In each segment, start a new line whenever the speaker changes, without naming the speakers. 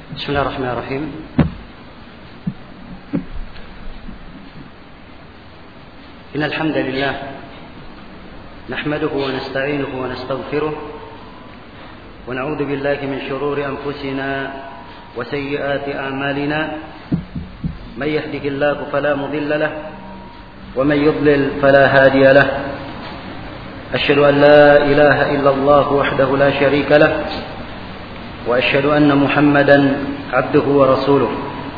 بسم الله الرحمن الرحيم. إن الحمد لله نحمده ونستعينه ونستغفره ونعوذ بالله من شرور أنفسنا وسيئات أعمالنا. من يهده الله فلا مضل له ومن يضلل فلا هادي له. أشهد أن لا إله إلا الله وحده لا شريك له وأشهد أن محمدا عبده ورسوله.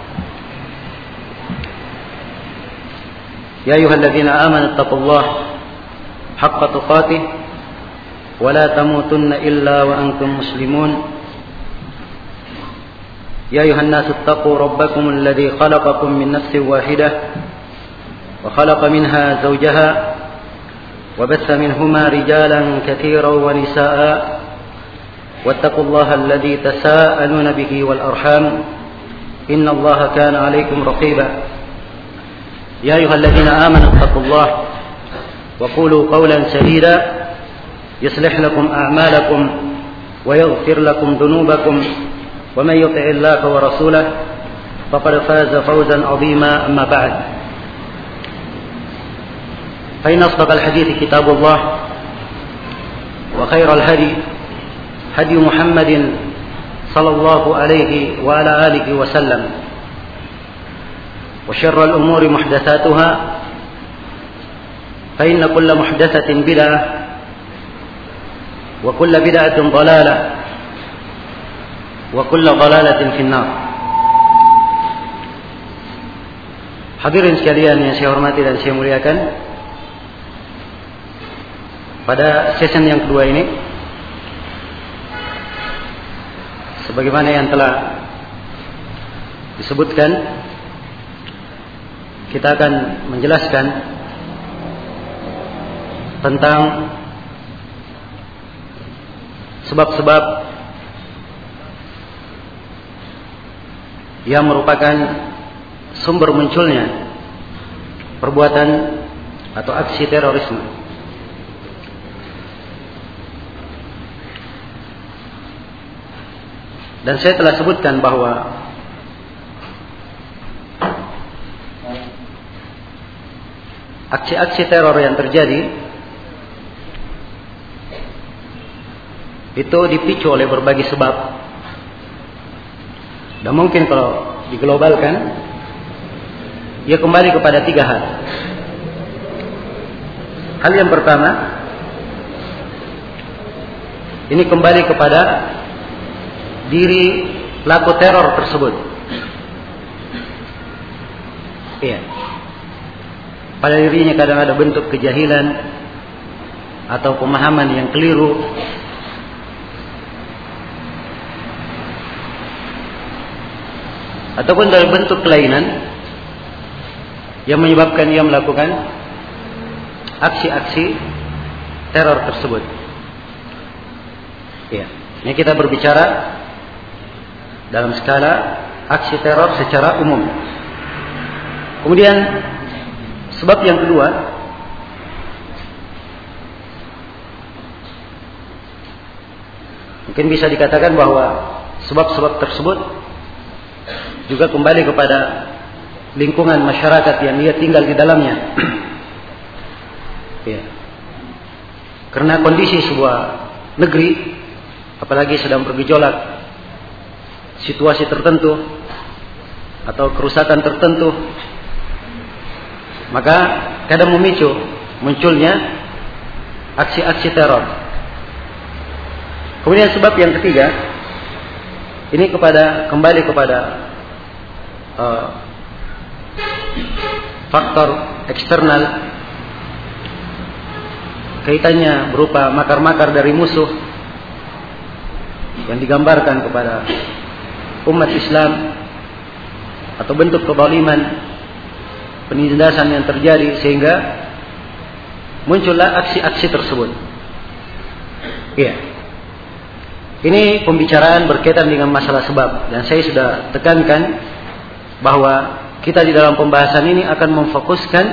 يا أيها الذين آمنوا اتقوا الله حق تقاته ولا تموتن إلا وأنتم مسلمون. يا أيها الناس اتقوا ربكم الذي خلقكم من نفس واحدة وخلق منها زوجها وبث منهما رجالا كثيرا ونساء واتقوا الله الذي تساءلون به والأرحام إن الله كان عليكم رقيبا. يا أيها الذين آمنوا اتقوا الله وقولوا قولا سديدا يصلح لكم أعمالكم ويغفر لكم ذنوبكم ومن يطع الله ورسوله فقد فاز فوزا عظيما. أما بعد فإن أصدق الحديث كتاب الله وخير الهدي هدي محمد صلى الله عليه وعلى آله وسلم وشر الأمور محدثاتها فإن كل محدثة بدعة وكل بدعة ضلالة وكل ضلالة في النار. Hadirin sekalian yang saya hormati dan saya muliakan, pada sesi yang kedua ini, sebagaimana yang telah disebutkan, kita akan menjelaskan tentang sebab-sebab yang merupakan sumber munculnya perbuatan atau aksi terorisme. Dan saya telah sebutkan bahwa aksi-aksi teror yang terjadi itu dipicu oleh berbagai sebab. Dan mungkin kalau diglobalkan, ia kembali kepada 3 hal. Hal yang pertama, ini kembali kepada diri pelaku teror tersebut. Iya. Pada dirinya kadang ada bentuk kejahilan atau pemahaman yang keliru, ataupun dari bentuk kelainan yang menyebabkan ia melakukan aksi-aksi teror tersebut. Iya. Ini kita berbicara dalam skala aksi teror secara umum. Kemudian sebab yang kedua, mungkin bisa dikatakan bahwa sebab-sebab tersebut juga kembali kepada lingkungan masyarakat yang dia tinggal di dalamnya. Ya. Karena kondisi sebuah negeri, apalagi sedang bergejolak situasi tertentu atau kerusakan tertentu, maka kadang memicu munculnya aksi-aksi teror. Kemudian sebab yang ketiga, ini kembali kepada faktor eksternal, kaitannya berupa makar-makar dari musuh yang digambarkan kepada umat Islam, atau bentuk kezaliman, penindasan yang terjadi sehingga muncullah aksi-aksi tersebut. Iya. Ini pembicaraan berkaitan dengan masalah sebab, dan saya sudah tekankan bahwa kita di dalam pembahasan ini akan memfokuskan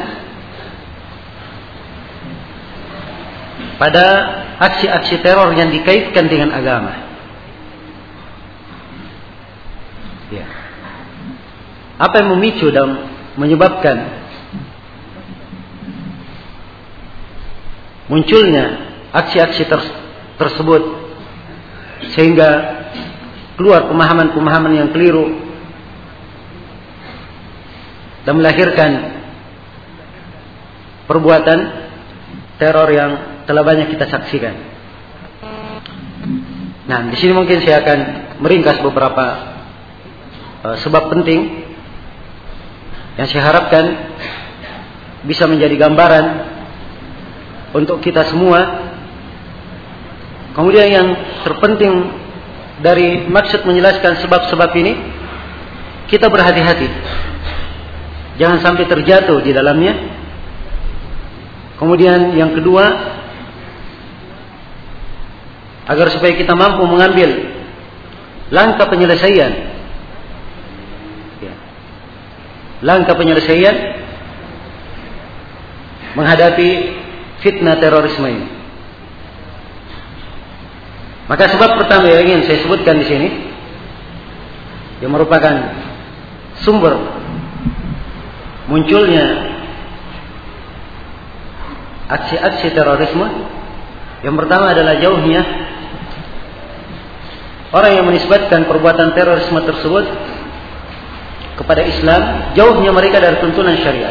pada aksi-aksi teror yang dikaitkan dengan agama. Ya. Apa yang memicu dan menyebabkan munculnya aksi-aksi tersebut sehingga keluar pemahaman-pemahaman yang keliru dan melahirkan perbuatan teror yang telah banyak kita saksikan. Nah, di sini mungkin saya akan meringkas beberapa sebab penting yang saya harapkan bisa menjadi gambaran untuk kita semua. Kemudian yang terpenting dari maksud menjelaskan sebab-sebab ini, kita berhati-hati, jangan sampai terjatuh di dalamnya. Kemudian yang kedua, agar supaya kita mampu mengambil langkah penyelesaian, langkah penyelesaian menghadapi fitnah terorisme ini. Maka sebab pertama yang ingin saya sebutkan di sini, yang merupakan sumber munculnya aksi-aksi terorisme, yang pertama adalah jauhnya orang yang menisbatkan perbuatan terorisme tersebut kepada Islam, jauhnya mereka dari tuntunan syariat.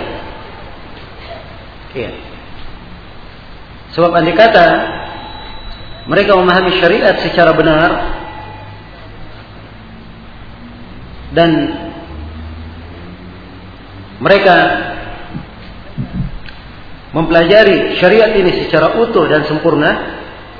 Iya. Sebab andai kata mereka memahami syariat secara benar dan mereka mempelajari syariat ini secara utuh dan sempurna,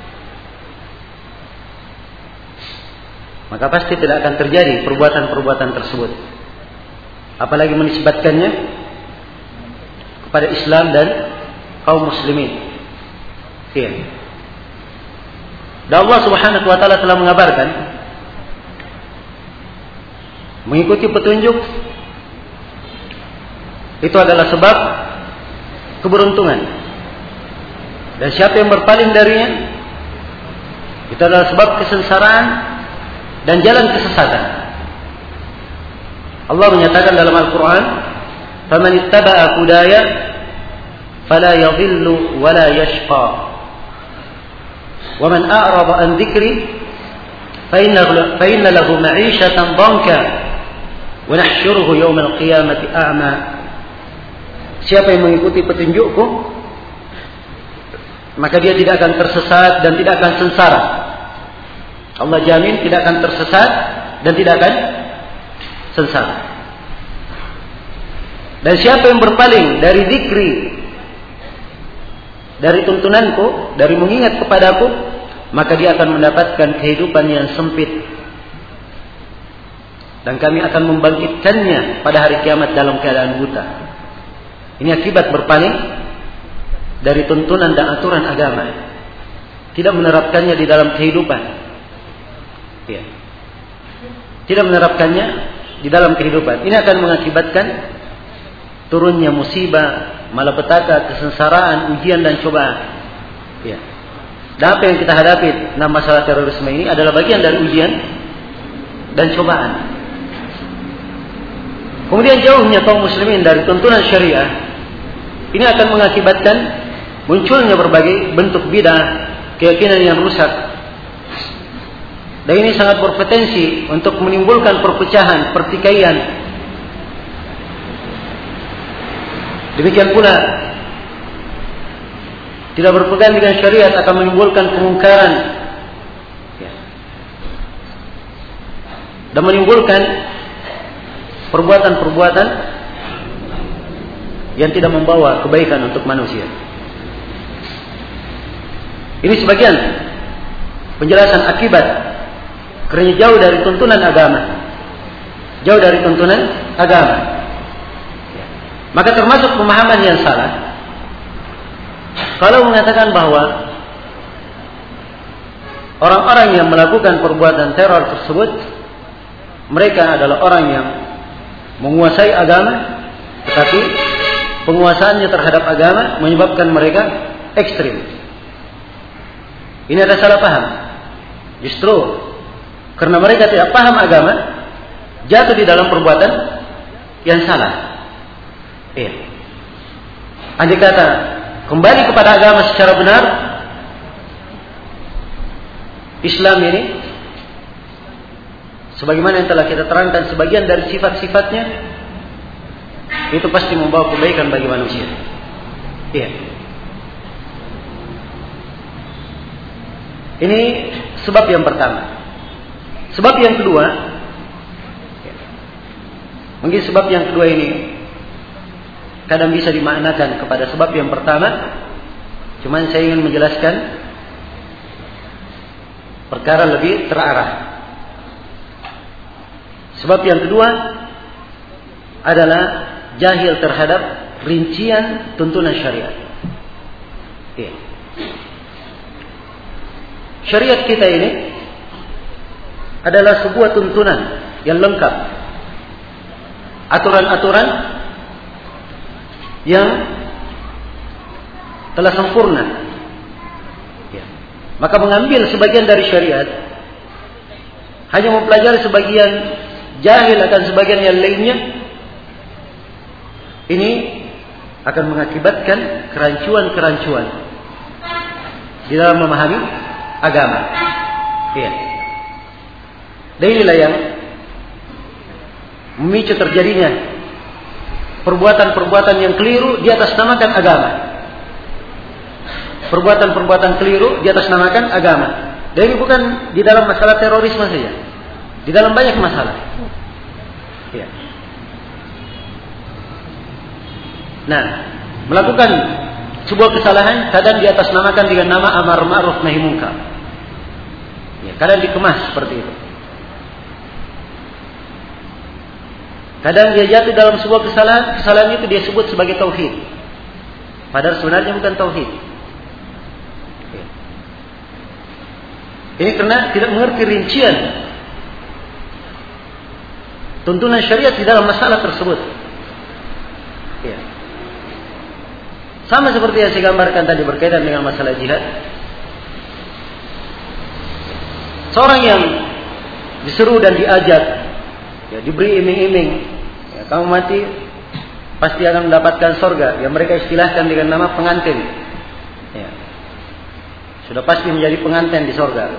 maka pasti tidak akan terjadi perbuatan-perbuatan tersebut, apalagi menisbatkannya kepada Islam dan kaum muslimin. Iya. Dan Allah Subhanahu wa taala telah mengabarkan, mengikuti petunjuk itu adalah sebab keberuntungan, dan siapa yang berpaling darinya itu adalah sebab kesengsaraan dan jalan kesesatan. Allah menyatakan dalam Al-Quran, "Faman ittaba'a hudaya fala yadhillu wa la yashqa, wa man a'rada an dhikri fa inna lahu ma'ishatan dhanka wa nahsyuruhu yawmal qiyamati a'ma." Siapa yang mengikuti petunjukku, maka dia tidak akan tersesat dan tidak akan sengsara. Allah jamin tidak akan tersesat dan tidak akan sengsara. Dan siapa yang berpaling dari zikri, dari tuntunanku, dari mengingat kepadaku, maka dia akan mendapatkan kehidupan yang sempit, dan kami akan membangkitkannya pada hari kiamat dalam keadaan buta. Ini akibat berpaling dari tuntunan dan aturan agama, tidak menerapkannya di dalam kehidupan, ya. Tidak menerapkannya di dalam kehidupan. Ini akan mengakibatkan turunnya musibah, malapetaka, kesengsaraan, ujian dan cobaan. Ya. Dan apa yang kita hadapi dalam masalah terorisme ini adalah bagian dari ujian dan cobaan. Kemudian jauhnya kaum muslimin dari tuntunan syariah, ini akan mengakibatkan munculnya berbagai bentuk bidah, keyakinan yang rusak. Dan ini sangat berpotensi untuk menimbulkan perpecahan, pertikaian. Demikian pula tidak berpegang dengan syariat akan menimbulkan kemungkaran, dan menimbulkan perbuatan-perbuatan yang tidak membawa kebaikan untuk manusia. Ini sebagian penjelasan akibat kerana jauh dari tuntunan agama. Jauh dari tuntunan agama. Maka termasuk pemahaman yang salah kalau mengatakan bahwa orang-orang yang melakukan perbuatan teror tersebut, mereka adalah orang yang menguasai agama, tetapi penguasaannya terhadap agama menyebabkan mereka ekstrim. Ini adalah salah paham. Justru karena mereka tidak paham agama, jatuh di dalam perbuatan yang salah. Iya. Andai kata kembali kepada agama secara benar, Islam ini sebagaimana yang telah kita terangkan sebagian dari sifat-sifatnya, itu pasti membawa kebaikan bagi manusia. Iya. Ini sebab yang pertama. Sebab yang kedua, mungkin sebab yang kedua ini kadang bisa dimaknakan kepada sebab yang pertama, cuman saya ingin menjelaskan perkara lebih terarah. Sebab yang kedua adalah jahil terhadap rincian tuntunan syariat. Iya. Syariat kita ini adalah sebuah tuntunan yang lengkap. Aturan-aturan yang telah sempurna. Ya. Maka mengambil sebagian dari syariat, hanya mempelajari sebagian, jahil akan sebagian yang lainnya, ini akan mengakibatkan kerancuan-kerancuan di dalam memahami agama. Iya. Dan inilah yang memicu terjadinya perbuatan-perbuatan yang keliru di atas namakan agama. Perbuatan-perbuatan keliru di atas namakan agama. Dan ini bukan di dalam masalah terorisme saja, di dalam banyak masalah. Ya. Nah, melakukan sebuah kesalahan kadang di atas namakan dengan nama amar ma'ruf nahi munkar. Ya, kadang dikemas seperti itu. Kadang dia jatuh dalam sebuah kesalahan itu dia sebut sebagai tauhid. Padahal sebenarnya bukan tauhid. Ya. Ini karena tidak mengerti rincian tuntunan syariat di dalam masalah tersebut. Ya. Sama seperti yang saya gambarkan tadi berkaitan dengan masalah jihad. Seorang yang diseru dan diajak, ya, diberi iming-iming, ya, kamu mati pasti akan mendapatkan surga, yang mereka istilahkan dengan nama pengantin. Ya. Sudah pasti menjadi pengantin di surga.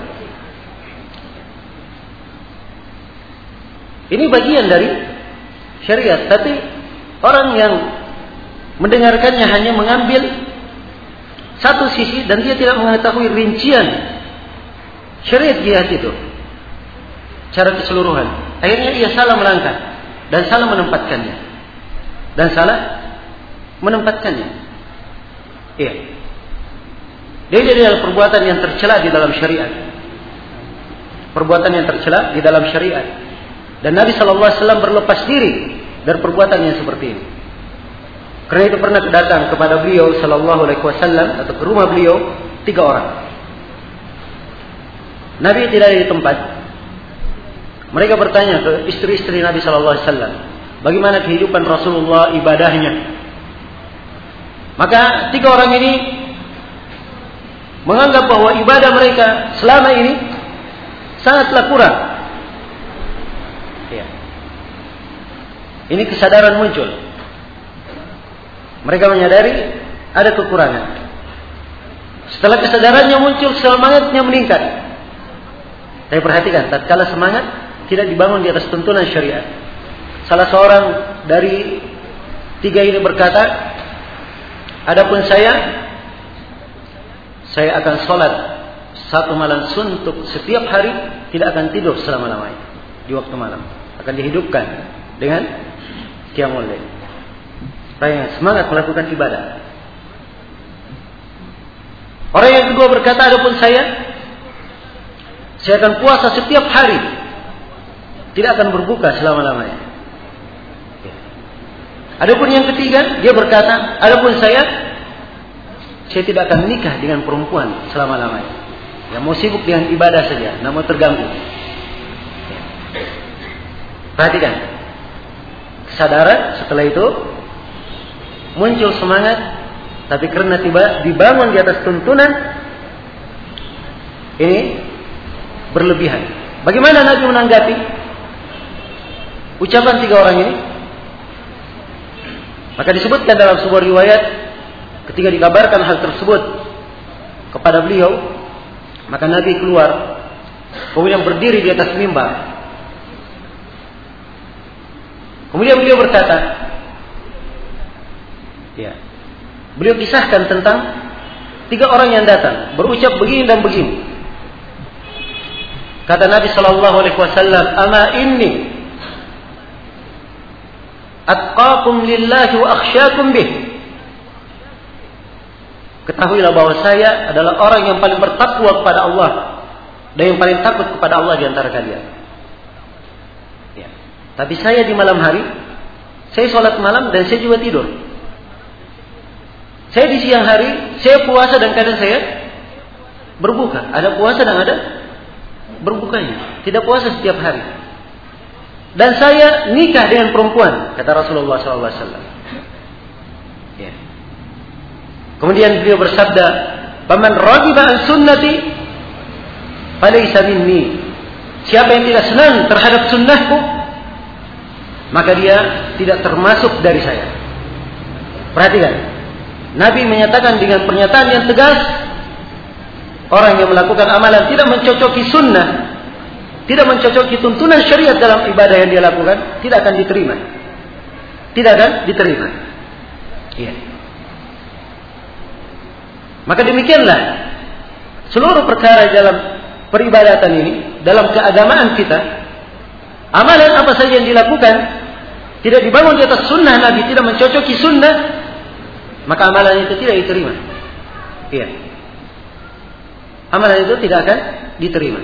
Ini bagian dari syariat, tapi orang yang mendengarkannya hanya mengambil satu sisi dan dia tidak mengetahui rincian syariat jihad itu secara keseluruhan. Akhirnya ia salah melangkah dan salah menempatkannya. Iya. Dia adalah perbuatan yang tercela di dalam syariat. Perbuatan yang tercela di dalam syariat. Dan Nabi SAW berlepas diri dari perbuatan yang seperti ini. Karena itu pernah datang kepada beliau Sallallahu Alaihi Wasallam atau ke rumah beliau 3 orang. Nabi tidak ada di tempat. Mereka bertanya ke istri-istri Nabi Sallallahu Alaihi Wasallam, bagaimana kehidupan Rasulullah, ibadahnya. Maka 3 orang ini menganggap bahwa ibadah mereka selama ini sangatlah kurang. Ya. Ini kesadaran muncul. Mereka menyadari ada kekurangan. Setelah kesadarannya muncul, semangatnya meningkat. Tapi perhatikan, tatkala semangat tidak dibangun di atas tuntunan syariat. Salah seorang dari 3 ini berkata, adapun saya akan sholat 1 malam suntuk setiap hari, tidak akan tidur selama-lamanya di waktu malam. Akan dihidupkan dengan qiyamul lail. Saya semangat melakukan ibadah. Orang yang kedua berkata, adapun saya akan puasa setiap hari, tidak akan berbuka selama-lamanya. Adapun yang ketiga, dia berkata, adapun saya tidak akan menikah dengan perempuan selama-lamanya. Yang mau sibuk dengan ibadah saja, tidak mau terganggu. Perhatikan, kesadaran setelah itu muncul semangat, tapi karena tiba dibangun di atas tuntunan ini berlebihan. Bagaimana Nabi menanggapi? ucapan 3 orang ini? Maka disebutkan dalam sebuah riwayat ketika dikabarkan hal tersebut kepada beliau, maka Nabi keluar, kemudian berdiri di atas mimbar. Kemudian beliau berkata, beliau kisahkan tentang 3 orang yang datang, berucap begini dan begini. Kata Nabi sallallahu alaihi wasallam, "Ama inni atqakum lillahi wa akhsyakum bih." Ketahuilah bahwa saya adalah orang yang paling bertakwa kepada Allah dan yang paling takut kepada Allah di antara kalian. Tapi saya di malam hari, saya sholat malam dan saya juga tidur. Saya di siang hari, saya puasa dan kadang saya berbuka. Ada puasa dan ada berbukanya. Tidak puasa setiap hari. Dan saya nikah dengan perempuan, kata Rasulullah SAW. Kemudian beliau bersabda, "Faman raghiba an sunnati falaysa minni." Siapa yang tidak senang terhadap sunnahku, maka dia tidak termasuk dari saya. Perhatikan, Nabi menyatakan dengan pernyataan yang tegas, orang yang melakukan amalan tidak mencocoki sunnah, tidak mencocoki tuntunan syariat dalam ibadah yang dia lakukan, tidak akan diterima. Tidak akan diterima. Iya. Maka demikianlah seluruh perkara dalam peribadatan ini, dalam keagamaan kita, amalan apa saja yang dilakukan tidak dibangun di atas sunnah Nabi, tidak mencocoki sunnah, maka amalan itu tidak diterima. Iya. Amalan itu tidak akan diterima.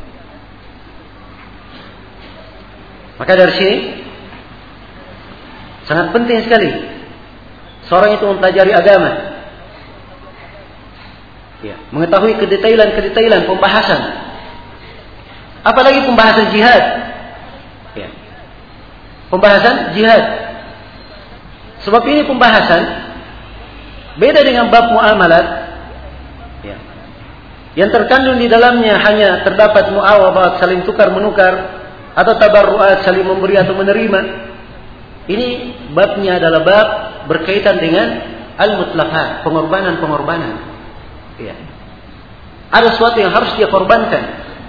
Maka dari sini sangat penting sekali seorang itu mempelajari agama. Ya, mengetahui kedetailan pembahasan. Apalagi pembahasan jihad. Ya. Pembahasan jihad. Sebab ini pembahasan beda dengan bab muamalat. Ya. Yang terkandung di dalamnya hanya terdapat muawabat, saling tukar menukar, atau tabarruat, saling memberi atau menerima. Ini babnya adalah bab berkaitan dengan al-mutlaqat, pengorbanan. Ya. Ada sesuatu yang harus dia korbankan.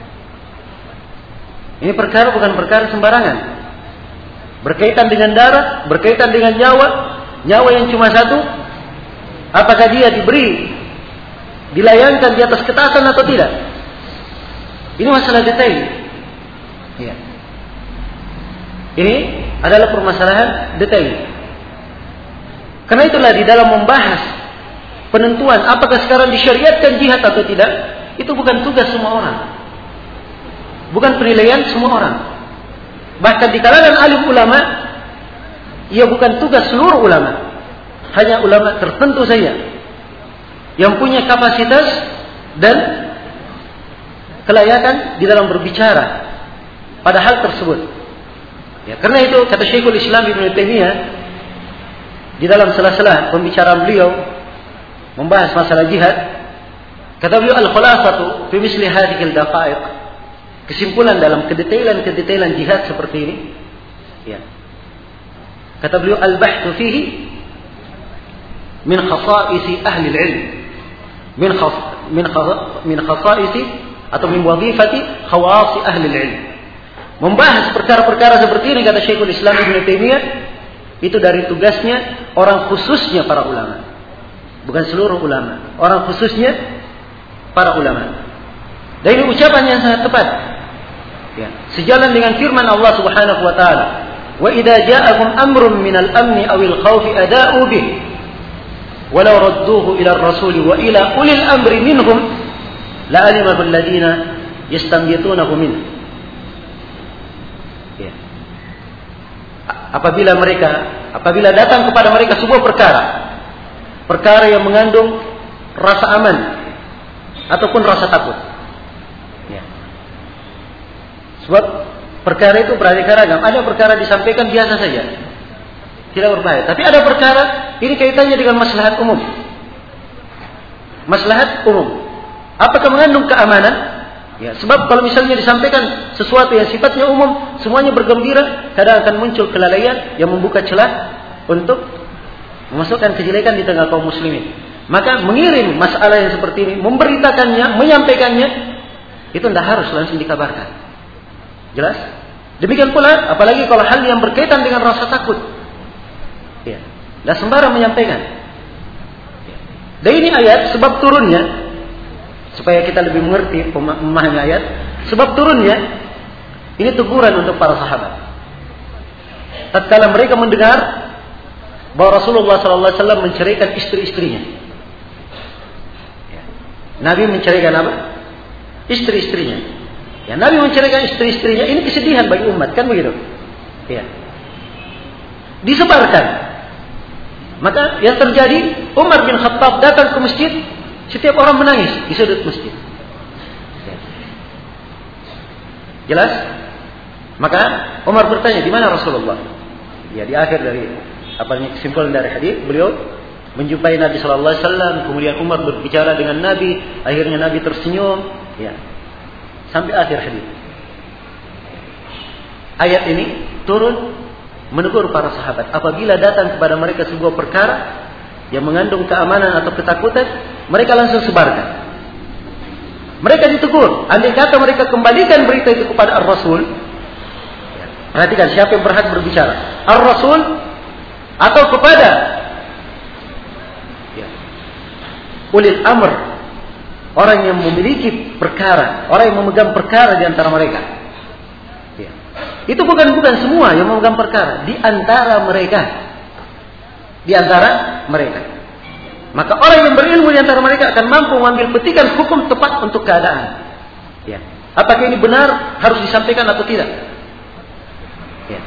Ini perkara bukan perkara sembarangan. Berkaitan dengan darah, berkaitan dengan nyawa yang cuma satu. Apakah dia dilayangkan di atas ketaatan atau tidak? Ini masalah detail. Ya. Ini adalah permasalahan detail. Karena itulah di dalam membahas penentuan apakah sekarang disyariatkan jihad atau tidak, itu bukan tugas semua orang. Bukan penilaian semua orang. Bahkan di kalangan alim ulama, ia bukan tugas seluruh ulama. Hanya ulama tertentu saja yang punya kapasitas dan kelayakan di dalam berbicara pada hal tersebut. Ya, karena itu kata Syekhul Islam Ibnu Taimiyah di dalam sela-sela pembicaraan beliau membahas masalah jihad, kata beliau al-khulasatu fi misli hadhihi al-daqa'iq, kesimpulan dalam kedetailan jihad seperti ini, ya. Kata beliau al-bahthu fihi min khasa'isi ahli al-ilm, min khasa'isi atau min wadhifati khawasi ahli al-ilm. Membahas perkara-perkara seperti ini, kata Syekhul Islam Ibnu Taimiyah, itu dari tugasnya orang khususnya para ulama. Bukan seluruh ulama, orang khususnya para ulama. Dan ini ucapan yang sangat tepat. Ya, sejalan dengan firman Allah Subhanahu wa taala, "Wa idza ja'akum amrun minal amni awil khawfi ada'u bih, walau radduhu ila ar-rasul wa ila ulil amri minhum la'alimahu alladhina yastanbitunahu min." Ya. Apabila datang kepada mereka sebuah perkara yang mengandung rasa aman ataupun rasa takut. Ya. Sebab perkara itu beraneka ragam. Ada perkara disampaikan biasa saja, tidak berbahaya. Tapi ada perkara ini kaitannya dengan maslahat umum. Maslahat umum. Apakah mengandung keamanan Ya, sebab kalau misalnya disampaikan sesuatu yang sifatnya umum, semuanya bergembira, kadang akan muncul kelalaian yang membuka celah untuk memasukkan kejelekan di tengah kaum muslimin. Maka mengirim masalah yang seperti ini, memberitakannya, menyampaikannya, itu tidak harus langsung dikabarkan. Jelas? Demikian pula, apalagi kalau hal yang berkaitan dengan rasa takut. Ya, tidak sembarang menyampaikan. Ya. Dan ini ayat sebab turunnya, supaya kita lebih mengerti memahami ayat, sebab turunnya ini teguran untuk para sahabat. Tatkala mereka mendengar bahwa Rasulullah SAW menceraikan istri-istrinya. Ya. Nabi menceraikan apa? Istri-istrinya. Ya, Nabi menceraikan istri-istrinya, ini kesedihan bagi umat, kan begitu? Ya. Disebarkan. Maka yang terjadi, Umar bin Khattab datang ke masjid. Setiap orang menangis di sudut masjid. Jelas? Maka Umar bertanya, di mana Rasulullah? Ya, di akhir dari kesimpulan dari hadis, beliau menjumpai Nabi sallallahu alaihi wasallam, kemudian Umar berbicara dengan Nabi, akhirnya Nabi tersenyum, ya. Sampai akhir hadis. Ayat ini turun menegur para sahabat apabila datang kepada mereka sebuah perkara yang mengandung keamanan atau ketakutan, mereka langsung sebarkan. Mereka ditegur. Andai kata mereka kembalikan berita itu kepada Ar-Rasul. Perhatikan siapa yang berhak berbicara. Ar-Rasul atau kepada ulil amr. Orang yang memiliki perkara. Orang yang memegang perkara di antara mereka. Itu bukan semua yang memegang perkara. Di antara mereka. Maka orang yang berilmu di antara mereka akan mampu mengambil petikan hukum tepat untuk keadaan. Ya. Apakah ini benar harus disampaikan atau tidak? Ya.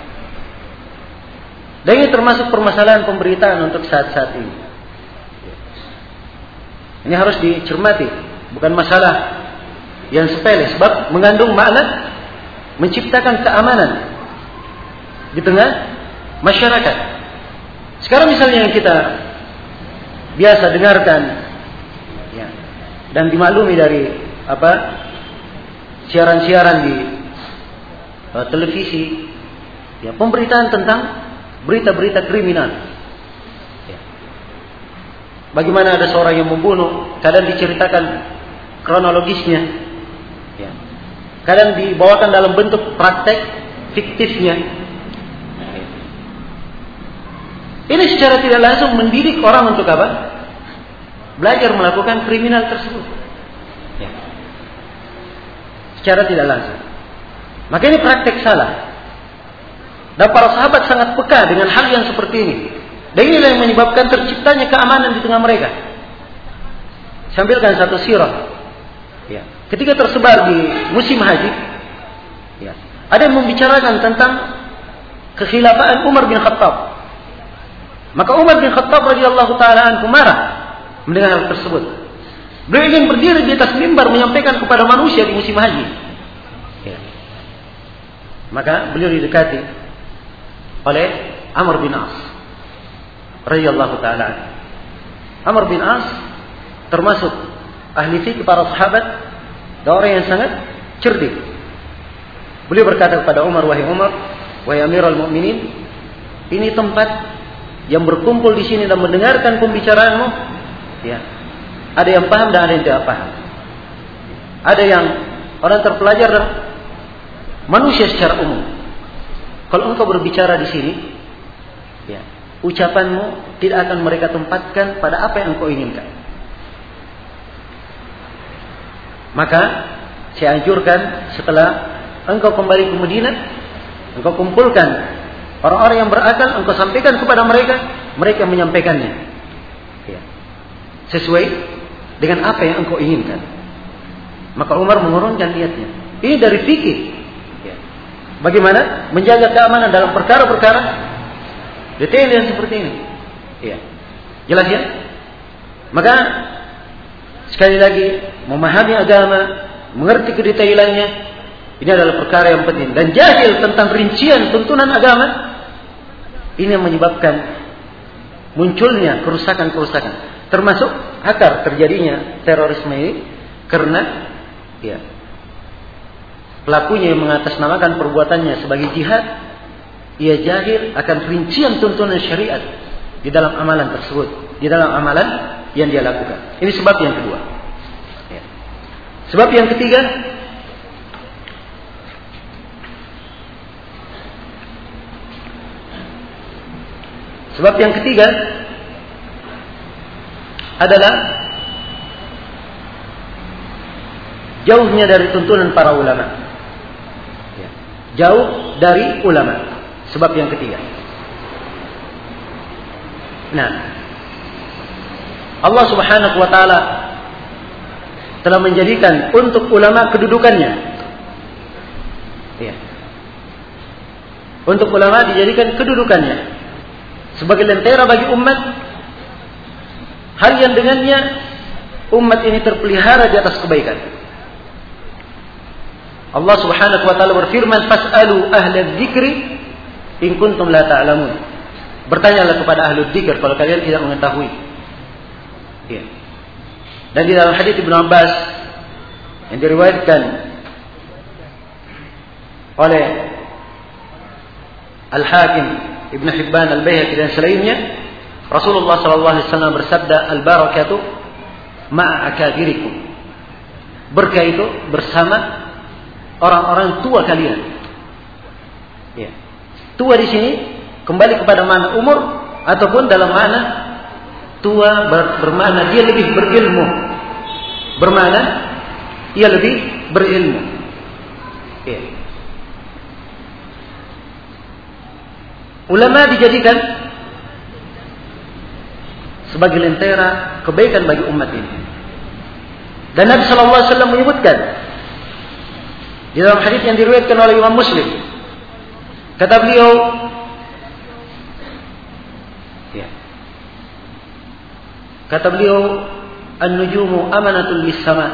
Dan ini termasuk permasalahan pemberitaan untuk saat-saat ini. Ya. Ini harus dicermati, bukan masalah yang sepele, sebab mengandung makna menciptakan keamanan di tengah masyarakat. Sekarang misalnya yang kita biasa dengarkan, ya, dan dimaklumi dari siaran-siaran di televisi, ya, pemberitaan tentang berita-berita kriminal. Ya. Bagaimana ada seorang yang membunuh, kadang diceritakan kronologisnya, ya. Kadang dibawakan dalam bentuk praktek fiktifnya. Ini secara tidak langsung mendidik orang untuk apa? Belajar melakukan kriminal tersebut. Ya. Secara tidak langsung. Maka ini praktek salah. Dan para sahabat sangat peka dengan hal yang seperti ini. Dan inilah yang menyebabkan terciptanya keamanan di tengah mereka. Sampilkan satu sirah. Ya. Ketika tersebar di musim haji, ya, ada yang membicarakan tentang kekhilafaan Umar bin Khattab. Maka Umar bin Khattab radhiyallahu taala anhu marah mendengar hal tersebut. Beliau ingin berdiri di atas mimbar menyampaikan kepada manusia di musim haji. Ya. Maka beliau didekati oleh Amr bin As radhiyallahu taala anhu. Amr bin As termasuk ahli fikih para sahabat dan orang yang sangat cerdik. Beliau berkata kepada Umar, wahai Umar, wahai Amirul Mukminin, ini tempat yang berkumpul di sini dan mendengarkan pembicaraanmu, ya, ada yang paham dan ada yang tidak paham. Ada yang orang terpelajar dan manusia secara umum. Kalau engkau berbicara di sini, ya, ucapanmu tidak akan mereka tempatkan pada apa yang engkau inginkan. Maka saya anjurkan setelah engkau kembali ke Madinah, engkau kumpulkan orang-orang yang berakal, engkau sampaikan kepada mereka, mereka menyampaikannya. Ya. Sesuai dengan apa yang engkau inginkan. Maka Umar mengurungkan niatnya. Ini dari fikih. Ya. Bagaimana menjaga keamanan dalam perkara-perkara detail yang seperti ini. Ya. Jelas ya? Maka sekali lagi memahami agama, mengerti kedetailannya, ini adalah perkara yang penting. Dan jahil tentang rincian tuntunan agama, ini yang menyebabkan munculnya kerusakan-kerusakan. Termasuk akar terjadinya terorisme ini karena, ya, pelakunya yang mengatasnamakan perbuatannya sebagai jihad, ia jahil akan rincian tuntunan syariat di dalam amalan tersebut, di dalam amalan yang dia lakukan. Ini sebab yang kedua. Sebab yang ketiga, adalah jauhnya dari tuntunan para ulama. Jauh dari ulama. Sebab yang ketiga. Nah, Allah Subhanahu wa taala telah menjadikan untuk ulama kedudukannya. Ya. Untuk ulama dijadikan kedudukannya sebagai lentera bagi umat, hal yang dengannya umat ini terpelihara di atas kebaikan. Allah Subhanahu wa taala berfirman, "Fas'alu ahla dzikri in kuntum la ta'lamun." Bertanyalah kepada ahli dzikir kalau kalian tidak mengetahui. Ya. Dan di dalam hadis Ibnu Abbas yang diriwayatkan oleh Al-Hakim, Ibnu Hibban, Al-Baihaqi dan selainnya, Rasulullah sallallahu alaihi wasallam bersabda, "Al-barakatu ma'a akabirikum." Berkah itu bersama orang-orang tua kalian. Ya. Tua di sini kembali kepada makna umur ataupun dalam makna tua bermakna dia lebih berilmu. Bermakna ia lebih berilmu. Ya. Ulama dijadikan sebagai lentera kebaikan bagi umat ini. Dan Nabi sallallahu alaihi wasallam menyebutkan di dalam hadis yang diriwayatkan oleh Imam Muslim, kata beliau, "An-nujumu amanatun lis-sama.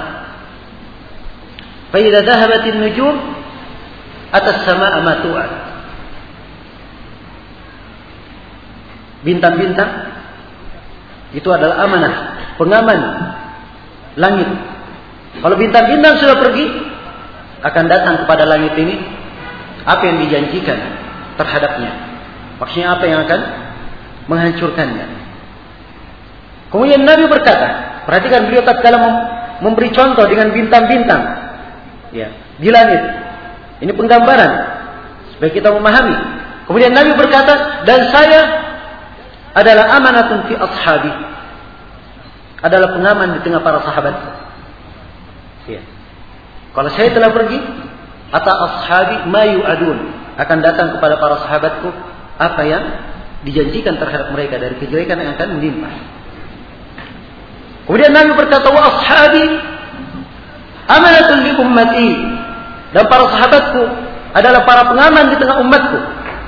Fa idza dhahabat an-nujum atas samaa ma tu'ad." Bintang-bintang itu adalah amanah, pengaman langit. Kalau bintang-bintang sudah pergi, akan datang kepada langit ini apa yang dijanjikan terhadapnya. Maksudnya apa yang akan menghancurkannya. Kemudian Nabi berkata, perhatikan beliau tatkala memberi contoh dengan bintang-bintang ya, di langit. Ini penggambaran supaya kita memahami. Kemudian Nabi berkata, dan saya adalah amanatun fi ashabi, adalah pengaman di tengah para sahabat. Ya. Kalau saya telah pergi, ata ashabi ma yu'adun, akan datang kepada para sahabatku apa yang dijanjikan terhadap mereka dari kejelekan yang akan menimpa. Kemudian Nabi berkata, wa ashabi amanatun li ummati, dan para sahabatku adalah para pengaman di tengah umatku.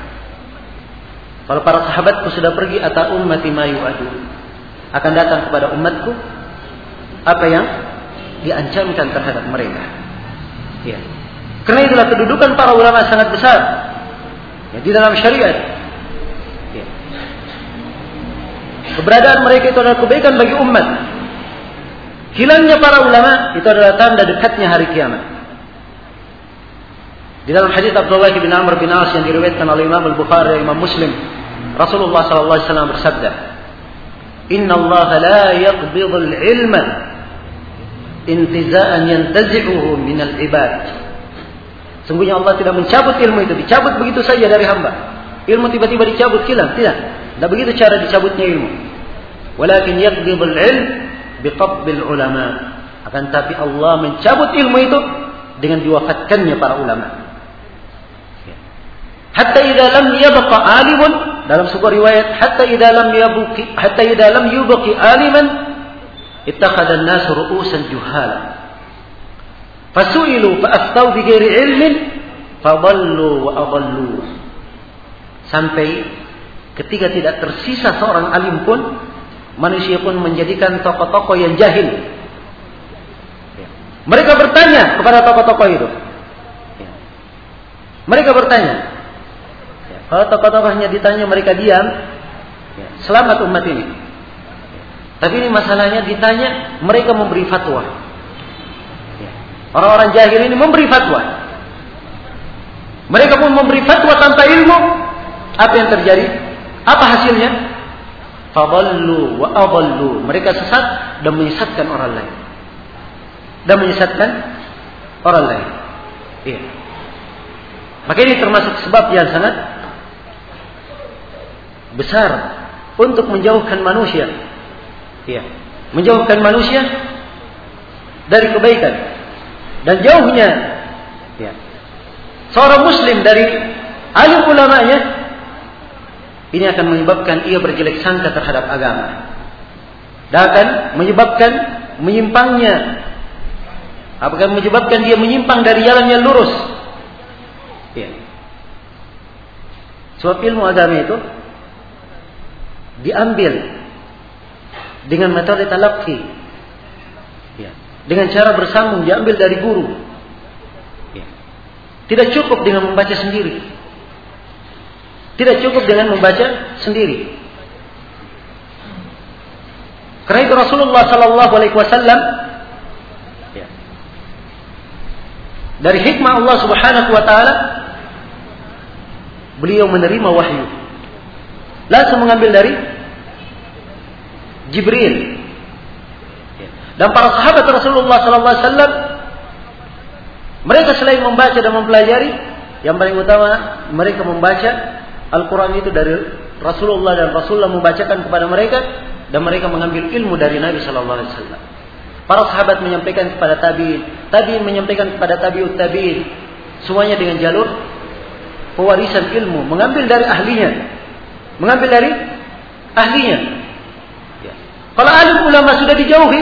Kalau para sahabatku sudah pergi, ata ummati ma yu'adun, akan datang kepada umatku apa yang diancamkan terhadap mereka. Ya. Karena itulah kedudukan para ulama sangat besar ya, di dalam syariat. Ya. Keberadaan mereka itu adalah kebaikan bagi umat. Hilangnya para ulama itu adalah tanda dekatnya hari kiamat. Di dalam hadis Abdullah bin Amr bin As yang diriwayatkan oleh Imam Al-Bukhari dan Imam Muslim, Rasulullah sallallahu alaihi wasallam bersabda, "Inna Allah la yaqbidul ilma intiza'an yantazi'uhu minal ibad." Sungguhnya Allah tidak mencabut ilmu itu, dicabut begitu saja dari hamba. Ilmu tiba-tiba dicabut hilang, tidak. Tidak begitu cara dicabutnya ilmu. Walakin yaqbidul ilm biqabbil ulama. Akan tapi Allah mencabut ilmu itu dengan diwafatkannya para ulama. Hatta idza lam yabqa alimun, dalam sebuah riwayat, hatta idza lam yubqi aliman ittakhadha an-nas ru'usan juhala. Fasu'ilu fa'aftau bighairi ilmin fadallu wa adallu. Sampai ketika tidak tersisa seorang alim pun, manusia pun menjadikan tokoh-tokoh yang jahil. Mereka bertanya kepada tokoh-tokoh itu. Mereka bertanya. Kalau tokoh-tokohnya ditanya mereka diam, selamat umat ini. Tapi ini masalahnya ditanya, mereka memberi fatwa. Orang-orang jahil ini memberi fatwa. Mereka pun memberi fatwa tanpa ilmu. Apa yang terjadi? Apa hasilnya? Fadallu wa adallu. Mereka sesat dan menyesatkan orang lain. Iya. Maka ini termasuk sebab yang sangat besar untuk menjauhkan manusia. Iya. Menjauhkan manusia dari kebaikan dan jauhnya ya, seorang muslim dari alim ulamanya, ini akan menyebabkan ia berjelek sangka terhadap agama dan akan menyebabkan menyimpangnya, akan menyebabkan dia menyimpang dari jalan yang lurus ya. Sebab ilmu agama itu diambil dengan metode talaqi ya, dengan cara bersambung, diambil dari guru ya. Tidak cukup dengan membaca sendiri, tidak cukup dengan membaca sendiri. Karena itu Rasulullah sallallahu alaihi wasallam ya, dari hikmah Allah Subhanahu wa taala, beliau menerima wahyu langsung mengambil dari Jibril. Dan para sahabat Rasulullah sallallahu alaihi wasallam, mereka selain membaca dan mempelajari, yang paling utama mereka membaca Al-Quran itu dari Rasulullah, dan Rasulullah membacakan kepada mereka, dan mereka mengambil ilmu dari Nabi sallallahu alaihi wasallam. Para sahabat menyampaikan kepada tabi'in, tabi'in menyampaikan kepada tabi'ut tabi'in, semuanya dengan jalur pewarisan ilmu, mengambil dari ahlinya. Ya. Kalau alim ulama sudah dijauhi,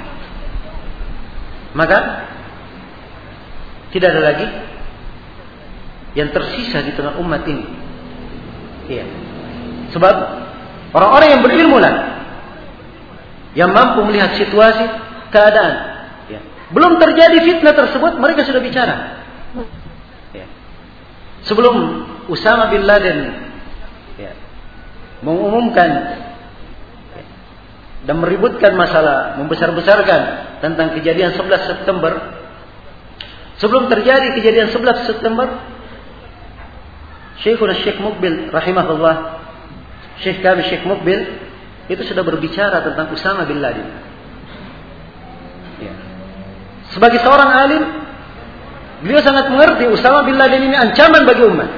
maka tidak ada lagi yang tersisa di tengah umat ini. Iya. Sebab orang-orang yang berilmu lah yang mampu melihat situasi, keadaan. Ya. Belum terjadi fitnah tersebut, mereka sudah bicara. Ya. Sebelum Usama bin Laden ya, mengumumkan ya, dan meributkan masalah, membesar-besarkan tentang kejadian 11 September. Sebelum terjadi kejadian 11 September, Syekhuna Syekh Muqbil rahimahullah, Syekh kami Syekh Muqbil itu sudah berbicara tentang Usama bin Laden. Ya. Sebagai seorang alim, beliau sangat mengerti Usama bin Laden ini ancaman bagi umat.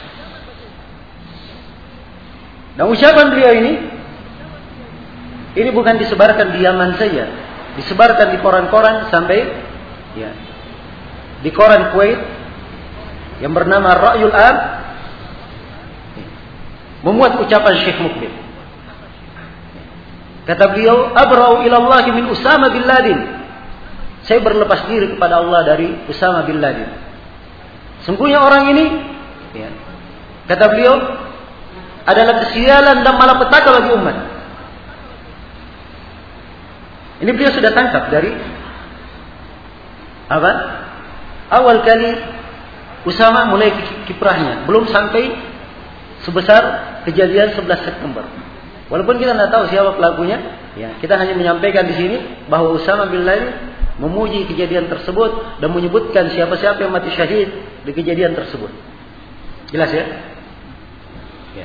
Dan ucapan beliau ini bukan disebarkan di Yaman saja, disebarkan di koran-koran sampai ya, di koran Kuwait yang bernama Ra'yul Am memuat ucapan Syekh Muqbil. Kata beliau, abra'u ilallah min Usama bin Laden. Saya berlepas diri kepada Allah dari Usama bin Laden. Sungguhnya orang ini ya, kata beliau, adalah kesialan dan malapetaka bagi umat. Ini beliau sudah tangkap dari apa? Awal kali Usama mulai kiprahnya, belum sampai sebesar kejadian 11 September. Walaupun kita tidak tahu siapa pelakunya, ya, kita hanya menyampaikan di sini bahwa Usama bin Laden memuji kejadian tersebut dan menyebutkan siapa-siapa yang mati syahid di kejadian tersebut. Jelas ya? Ya.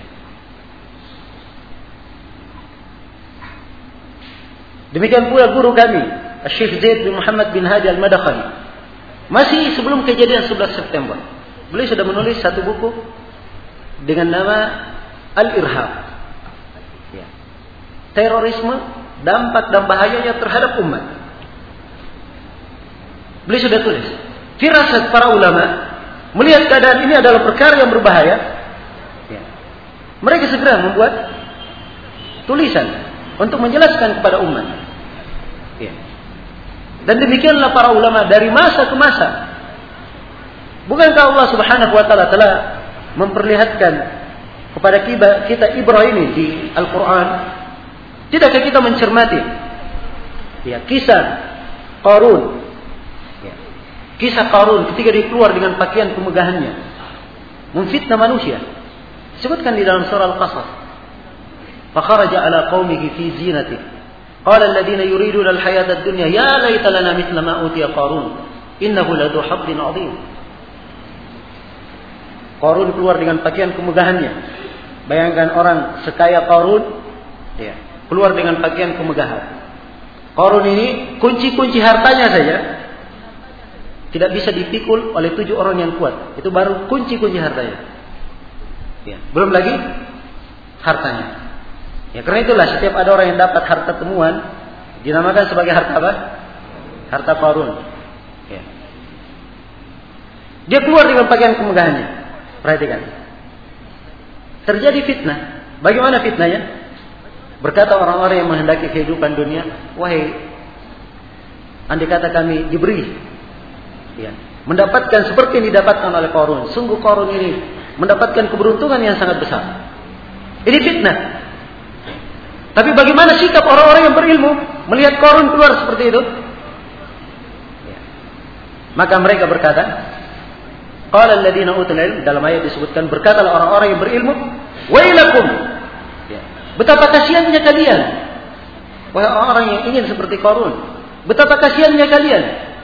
Demikian pula guru kami, Syekh Zaid bin Muhammad bin Hadi Al-Madakhali, masih sebelum kejadian 11 September, beliau sudah menulis satu buku dengan nama Al-Irhab. Ya. Terorisme, dampak dan bahayanya terhadap umat. Beliau sudah tulis. Firasat para ulama melihat keadaan ini adalah perkara yang berbahaya. Ya. Mereka segera membuat tulisan untuk menjelaskan kepada umat. Ya. Dan demikianlah para ulama dari masa ke masa. Bukankah Allah Subhanahu wa taala telah memperlihatkan kepada kita ibrah ini di Al-Quran? Tidakkah kita mencermati ya, kisah Qarun? Ya. Kisah Qarun ketika dia keluar dengan pakaian kemegahannya, memfitnah manusia. Disebutkan di dalam surah Al-Qasas. Fakharaja ala qaumihi fi zinatihi. Qala alladhina yuriduna al-hayata ad-dunya ya laita lana mithla ma utiya Qarun innahu ladhu haddin 'azim. Qarun keluar dengan pakaian kemegahannya. Bayangkan orang sekaya Qarun, ya, keluar dengan pakaian kemegahan. Qarun ini kunci-kunci hartanya saja tidak bisa dipikul oleh 7 orang yang kuat. Itu baru kunci-kunci hartanya. Ya, belum lagi hartanya. Ya, karena itulah setiap ada orang yang dapat harta temuan dinamakan sebagai harta apa? Harta Qarun. Ya. Dia keluar dengan pakaian kemegahannya. Perhatikan. Terjadi fitnah. Bagaimana fitnahnya? Berkata orang-orang yang menghendaki kehidupan dunia, wahai, andai kata kami diberi, ya, mendapatkan seperti yang didapatkan oleh Qarun. Sungguh Qarun ini mendapatkan keberuntungan yang sangat besar. Ini fitnah. Tapi bagaimana sikap orang-orang yang berilmu melihat Qarun keluar seperti itu? Ya. Maka mereka berkata, qala alladziina utul ilm, dalam ayat disebutkan, berkatalah orang-orang yang berilmu, wailakum, ya, betapa kasihannya kalian, wahai orang-orang yang ingin seperti Qarun, betapa kasihannya kalian.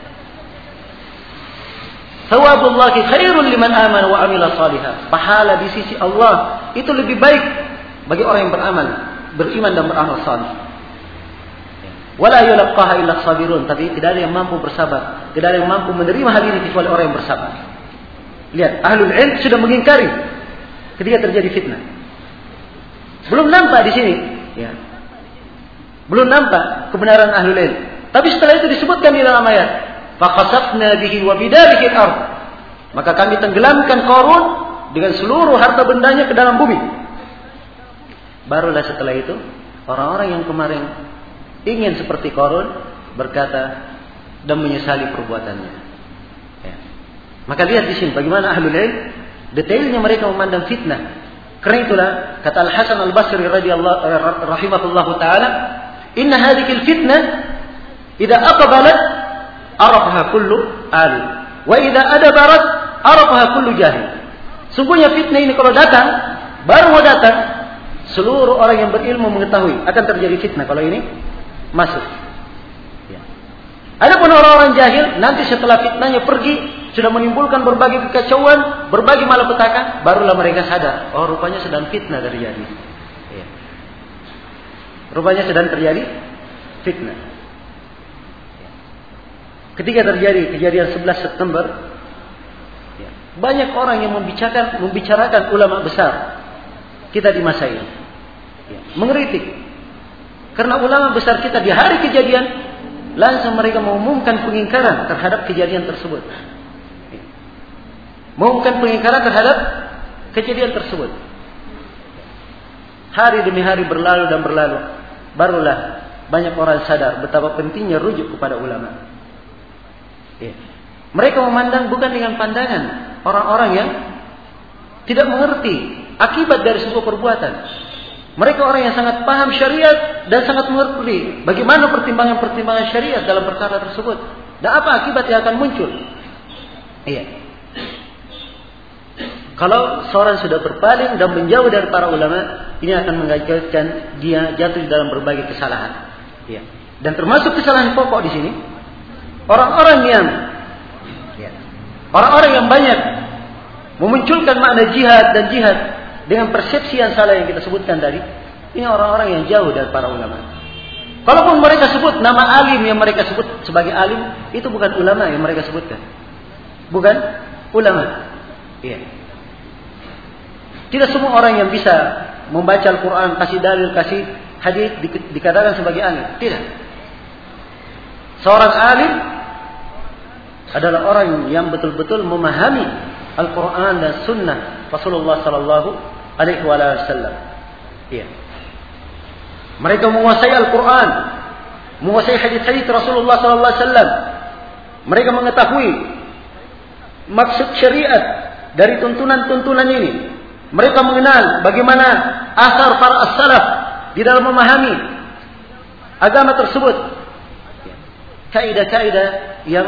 Thawabullahi khairun liman amana wa amila salihah. Pahala di sisi Allah itu lebih baik bagi orang yang beriman dan beramal saleh. Wala yulqaha illa sabirun, tapi tidak ada yang mampu bersabar, tidak ada yang mampu menerima hal ini kecuali orang yang bersabar. Lihat, ahlul ilm sudah mengingkari ketika terjadi fitnah. Belum nampak di sini, ya. Belum nampak kebenaran ahlul ilm. Tapi setelah itu disebutkan di dalam ayat, faqasafna bihi wa bidarihi al-ard. Maka kami tenggelamkan Qarun dengan seluruh harta bendanya ke dalam bumi. Barulah setelah itu orang-orang yang kemarin ingin seperti Qarun berkata dan menyesali perbuatannya. Ya. Maka lihat di sini bagaimana ahlul ilm detailnya mereka memandang fitnah. Karena itulah kata Al Hasan Al Basri rahimahullahu taala, inna hadhihi al-fitnah idza aqbalat arafaha kullu alim wa idza adbarat arafaha kullu jahil. Sungguhnya fitnah ini kalau datang, baru mau datang, seluruh orang yang berilmu mengetahui akan terjadi fitnah kalau ini masuk. Ya. Adapun orang-orang jahil nanti setelah fitnahnya pergi sudah menimbulkan berbagai kekacauan, berbagai malapetaka, barulah mereka sadar, oh rupanya sedang fitnah terjadi. Ya. Rupanya sedang terjadi fitnah. Ya. Ketika terjadi kejadian 11 September, ya, banyak orang yang membicarakan ulama besar kita di masa ini, ya, mengkritik. Karena ulama besar kita di hari kejadian langsung mereka mengumumkan pengingkaran terhadap kejadian tersebut. Mengumumkan pengingkaran terhadap kejadian tersebut. Hari demi hari berlalu dan berlalu, barulah banyak orang sadar betapa pentingnya rujuk kepada ulama. Ya. Mereka memandang bukan dengan pandangan orang-orang yang tidak mengerti akibat dari sebuah perbuatan. Mereka orang yang sangat paham syariat dan sangat mengerti bagaimana pertimbangan-pertimbangan syariat dalam perkara tersebut dan apa akibat yang akan muncul. Iya. Kalau seorang sudah berpaling dan menjauh dari para ulama, ini akan mengakibatkan dia jatuh di dalam berbagai kesalahan. Iya. Dan termasuk kesalahan pokok di sini, orang-orang yang banyak memunculkan makna jihad dan jihad dengan persepsi yang salah yang kita sebutkan tadi, ini orang-orang yang jauh dari para ulama. Kalaupun mereka sebut nama alim yang mereka sebut sebagai alim, itu bukan ulama yang mereka sebutkan. Bukan ulama. Iya. Tidak semua orang yang bisa membaca Al-Quran, kasih dalil, kasih hadis dikatakan sebagai alim. Tidak. Seorang alim adalah orang yang betul-betul memahami Al-Quran dan Sunnah Rasulullah Sallallahu Alaihi Wasallam. Iya. Mereka menguasai Al-Quran, menguasai hadis-hadis Rasulullah Sallallahu Alaihi Wasallam. Mereka mengetahui maksud syariat dari tuntunan-tuntunan ini. Mereka mengenal bagaimana asar para as-salaf di dalam memahami agama tersebut. Kaidah-kaidah yang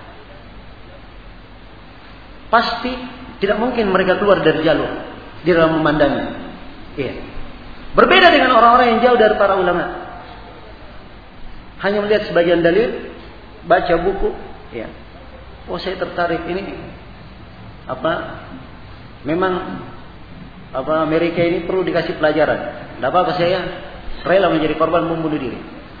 pasti tidak mungkin mereka keluar dari jalur di dalam memandangnya. Iya. Berbeda dengan orang-orang yang jauh dari para ulama. Hanya melihat sebagian dalil, baca buku, ya. Oh, saya tertarik ini memang Amerika ini perlu dikasih pelajaran. Tidak apa-apa saya rela menjadi korban membunuh diri.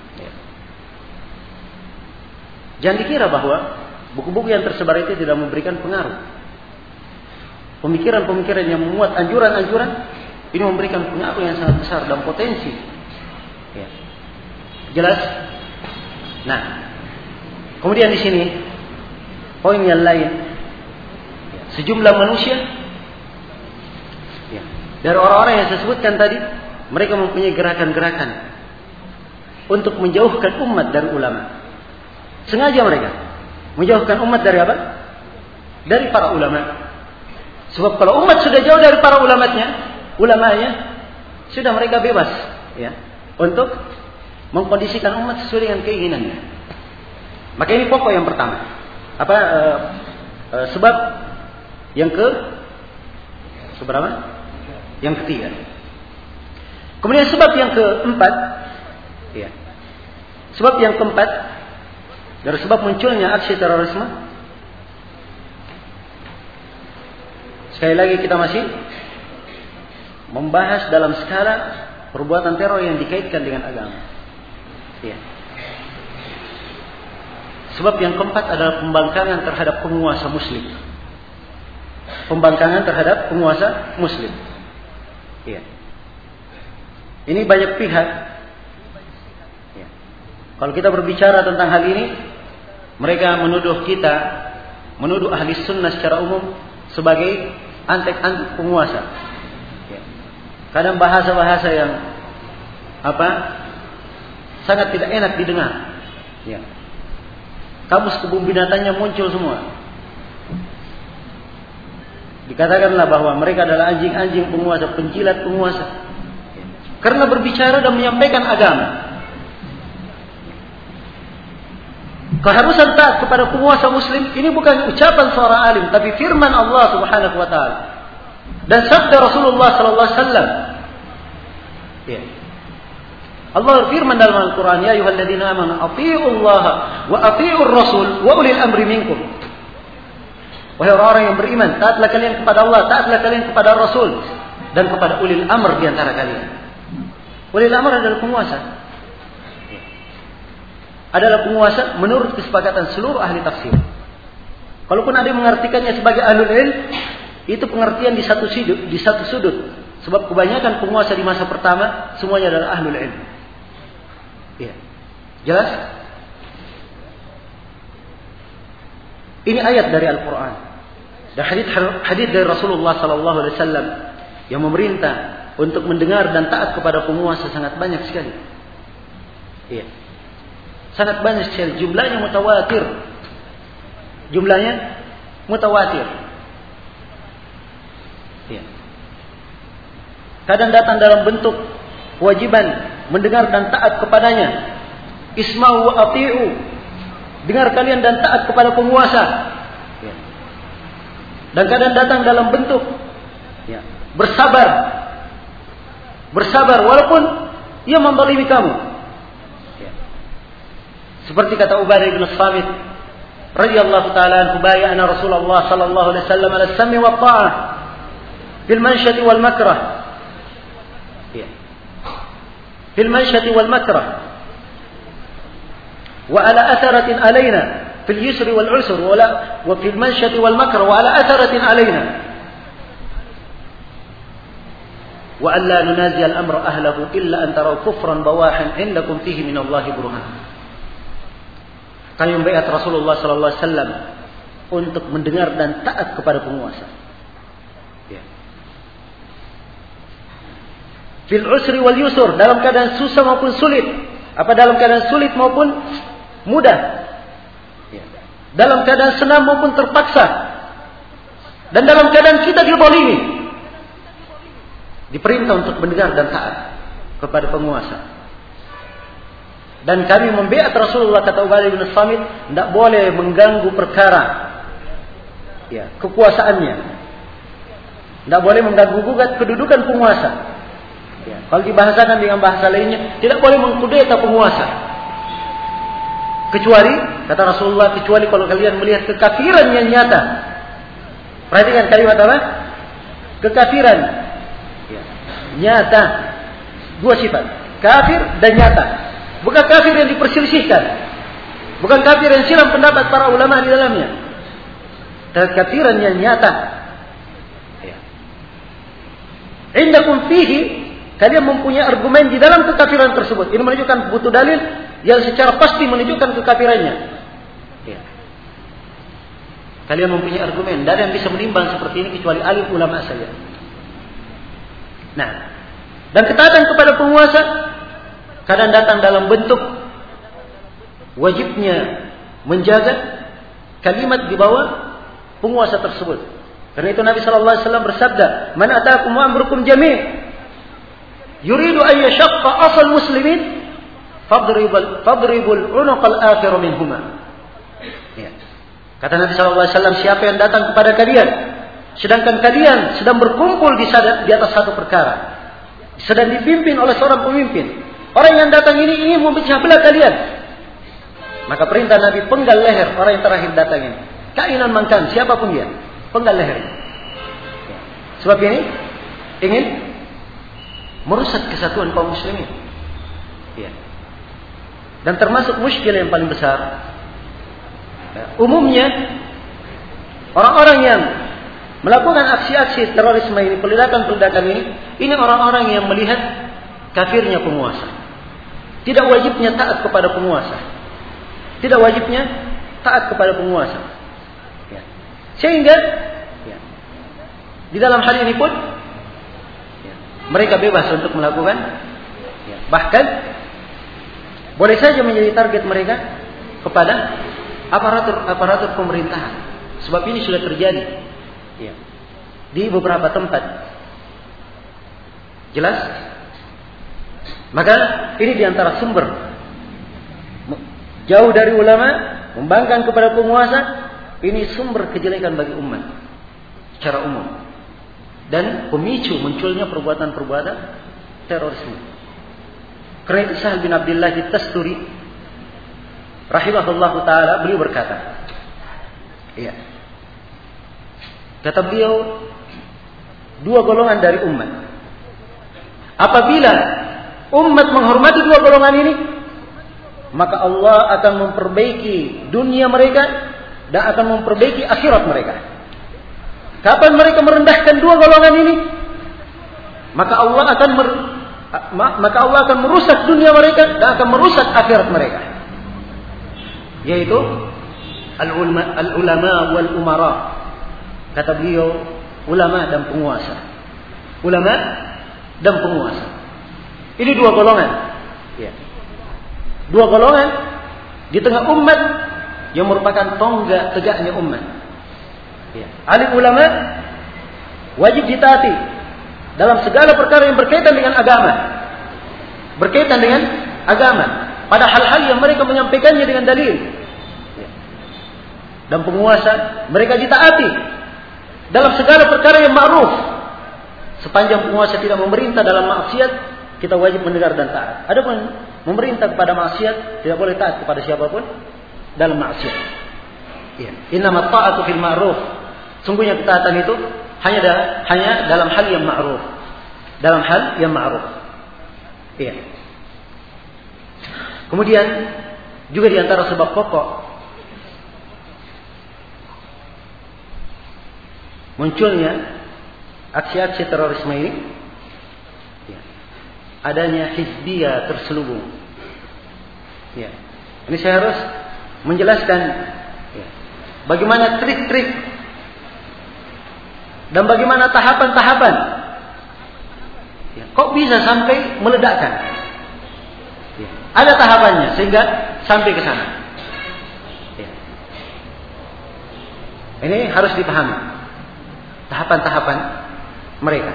Jangan dikira bahwa buku-buku yang tersebar itu tidak memberikan pengaruh. Pemikiran-pemikiran yang memuat anjuran-anjuran ini memberikan pengaruh yang sangat besar dan potensi. Ya. Jelas? Nah, kemudian di sini poin yang lain, sejumlah manusia dari orang-orang yang saya sebutkan tadi, mereka mempunyai gerakan-gerakan untuk menjauhkan umat dari ulama. Sengaja mereka menjauhkan umat dari apa? Dari para ulama. Sebab kalau umat sudah jauh dari para ulamanya, sudah mereka bebas, ya, untuk mengkondisikan umat sesuai dengan keinginannya. Maka ini pokok yang pertama. Sebab yang seberapa? Yang ketiga. Kemudian sebab yang keempat, ya. Sebab yang keempat dari sebab munculnya aksi terorisme. Sekali lagi kita masih membahas dalam skala perbuatan teror yang dikaitkan dengan agama. Ya. Sebab yang keempat adalah pembangkangan terhadap penguasa muslim. Pembangkangan terhadap penguasa muslim. Ya. Ini banyak pihak. Ya. Kalau kita berbicara tentang hal ini, mereka menuduh ahli sunnah secara umum sebagai antek-antek penguasa. Ya. Kadang bahasa-bahasa yang sangat tidak enak didengar. Ya. Kamus kebun binatangnya muncul semua. Dikatakanlah bahwa mereka adalah anjing-anjing penguasa, penjilat penguasa. Ya. Karena berbicara dan menyampaikan agama. Keharusan taat kepada penguasa muslim ini bukan ucapan seorang alim, tapi firman Allah Subhanahu wa taala dan sabda Rasulullah sallallahu alaihi wasallam. Ya. Allah berfirman dalam Al-Qur'an, "Ya ayyuhalladzina amanu athi'ullaha wa athi'ur rasul wa ulil amri minkum." Wahai orang-orang yang beriman, taatlah kalian kepada Allah, taatlah kalian kepada Rasul dan kepada ulil amr di antara kalian. Ulil amr adalah penguasa. Adalah penguasa menurut kesepakatan seluruh ahli tafsir. Kalaupun ada yang mengartikannya sebagai ahlul ilm, itu pengertian di satu sudut. Sebab kebanyakan penguasa di masa pertama semuanya adalah ahlul ilm. Ya. Jelas? Ini ayat dari Al-Quran dan hadis dari Rasulullah sallallahu alaihi wasallam yang memerintah untuk mendengar dan taat kepada penguasa sangat banyak sekali. Iya. Sangat banyak sekali, jumlahnya mutawatir. Ya. Kadang datang dalam bentuk kewajiban mendengar dan taat kepadanya. Isma'u wa ati'u. Dengar kalian dan taat kepada penguasa. Ya. Dan kadang datang dalam bentuk bersabar. Bersabar walaupun ia menzalimi kamu. Seperti kata Ubadah bin Samit radhiyallahu taala anhu, bayana Rasulullah sallallahu alaihi wasallam ala as-sam'i wa ta'ah fil mansyati wal makrah. Ya. Fil mansyati wal makrah. Wa ala atharatin alaina fil yusri wal usr wa fil mansyati wal makrah wa ala atharatin alaina. Wa an la nunazi al-amra ahlahu illa an taraw kufran bawahan indakum fihi min Allah burhan. Kami membaiat Rasulullah sallallahu alaihi wasallam untuk mendengar dan taat kepada penguasa. Ya. Fil usri wal yusur, dalam keadaan susah maupun sulit, dalam keadaan sulit maupun mudah. Ya. Dalam keadaan senang maupun terpaksa. Dan dalam keadaan kita dizalimi. Diperintah untuk mendengar dan taat kepada penguasa. Dan kami membaiat Rasulullah, kata Ubadah bin Samit, tidak boleh mengganggu perkara kekuasaannya. Tidak boleh mengganggu kedudukan penguasa. Ya. Kalau dibahasakan dengan bahasa lainnya, tidak boleh mengkudeta penguasa. Kecuali, kata Rasulullah, kecuali kalau kalian melihat kekafiran yang nyata. Perhatikan kalimat apa? kekafiran nyata, dua sifat, kafir dan nyata. Bukan kafir yang diperselisihkan, bukan kafir yang silam pendapat para ulama di dalamnya, kekafiran yang nyata. Indakum fihi, kalian mempunyai argumen di dalam kekafiran tersebut. Ini menunjukkan butuh dalil yang secara pasti menunjukkan kekafirannya. Kalian mempunyai argumen, tidak ada yang bisa menimbang seperti ini kecuali alim ulama saja. Nah, dan ketaatan kepada penguasa kadang datang dalam bentuk wajibnya menjaga kalimat di bawah penguasa tersebut. Karena itu Nabi sallallahu alaihi wasallam bersabda, "Man ataakum amrukum jami' yuridu an yashaqqa asal muslimin fadribul unuqal akhir minhuma." Ya. Kata Nabi sallallahu alaihi wasallam, siapa yang datang kepada kalian sedangkan kalian sedang berkumpul di atas satu perkara, sedang dipimpin oleh seorang pemimpin, orang yang datang ini ingin memecah belah kalian, maka perintah Nabi, penggal leher orang yang terakhir datang ini, kainan mangkan, siapapun dia, penggal leher. Sebab ini ingin merusak kesatuan kaum muslimin. Dan termasuk muskil yang paling besar, umumnya orang-orang yang melakukan aksi-aksi terorisme ini, peledakan-peledakan ini orang-orang yang melihat kafirnya penguasa. Tidak wajibnya taat kepada penguasa. Tidak wajibnya taat kepada penguasa. Sehingga di dalam hal ini pun mereka bebas untuk melakukan, bahkan boleh saja menjadi target mereka kepada aparatur pemerintahan. Sebab ini sudah terjadi di beberapa tempat. Jelas? Maka ini diantara sumber jauh dari ulama membangkang kepada penguasa. Ini sumber kejelekan bagi umat secara umum dan pemicu munculnya perbuatan-perbuatan terorisme. Karena itu Sahal bin Abdullah At-Tasturi rahimahullahu taala, beliau berkata, kata beliau, dua golongan dari umat, apabila umat menghormati dua golongan ini, maka Allah akan memperbaiki dunia mereka dan akan memperbaiki akhirat mereka. Kapan mereka merendahkan dua golongan ini, maka Allah akan merusak dunia mereka dan akan merusak akhirat mereka. Yaitu al-ulama wal umara. Kata beliau, ulama dan penguasa. Ulama dan penguasa. Ini dua golongan. Dua golongan di tengah umat yang merupakan tonggak tegaknya umat. Alim ulama wajib ditaati dalam segala perkara yang berkaitan dengan agama. Berkaitan dengan agama. Pada hal-hal yang mereka menyampaikannya dengan dalil. Dan penguasa mereka ditaati dalam segala perkara yang ma'ruf. Sepanjang penguasa tidak memerintah dalam maksiat, kita wajib mendengar dan taat. Adapun memerintah kepada maksiat, tidak boleh taat kepada siapapun dalam maksiat. Innamat ta'atu fil ma'ruf. Sungguhnya ketaatan itu hanya dalam hal yang ma'ruf. Dalam hal yang ma'ruf. Kemudian juga di antara sebab pokok munculnya aksi-aksi terorisme ini, adanya hizbiyah terselubung. Ini saya harus menjelaskan bagaimana trik-trik dan bagaimana tahapan-tahapan. Kok bisa sampai meledakkan? Ada tahapannya sehingga sampai ke sana. Ini harus dipahami tahapan-tahapan mereka.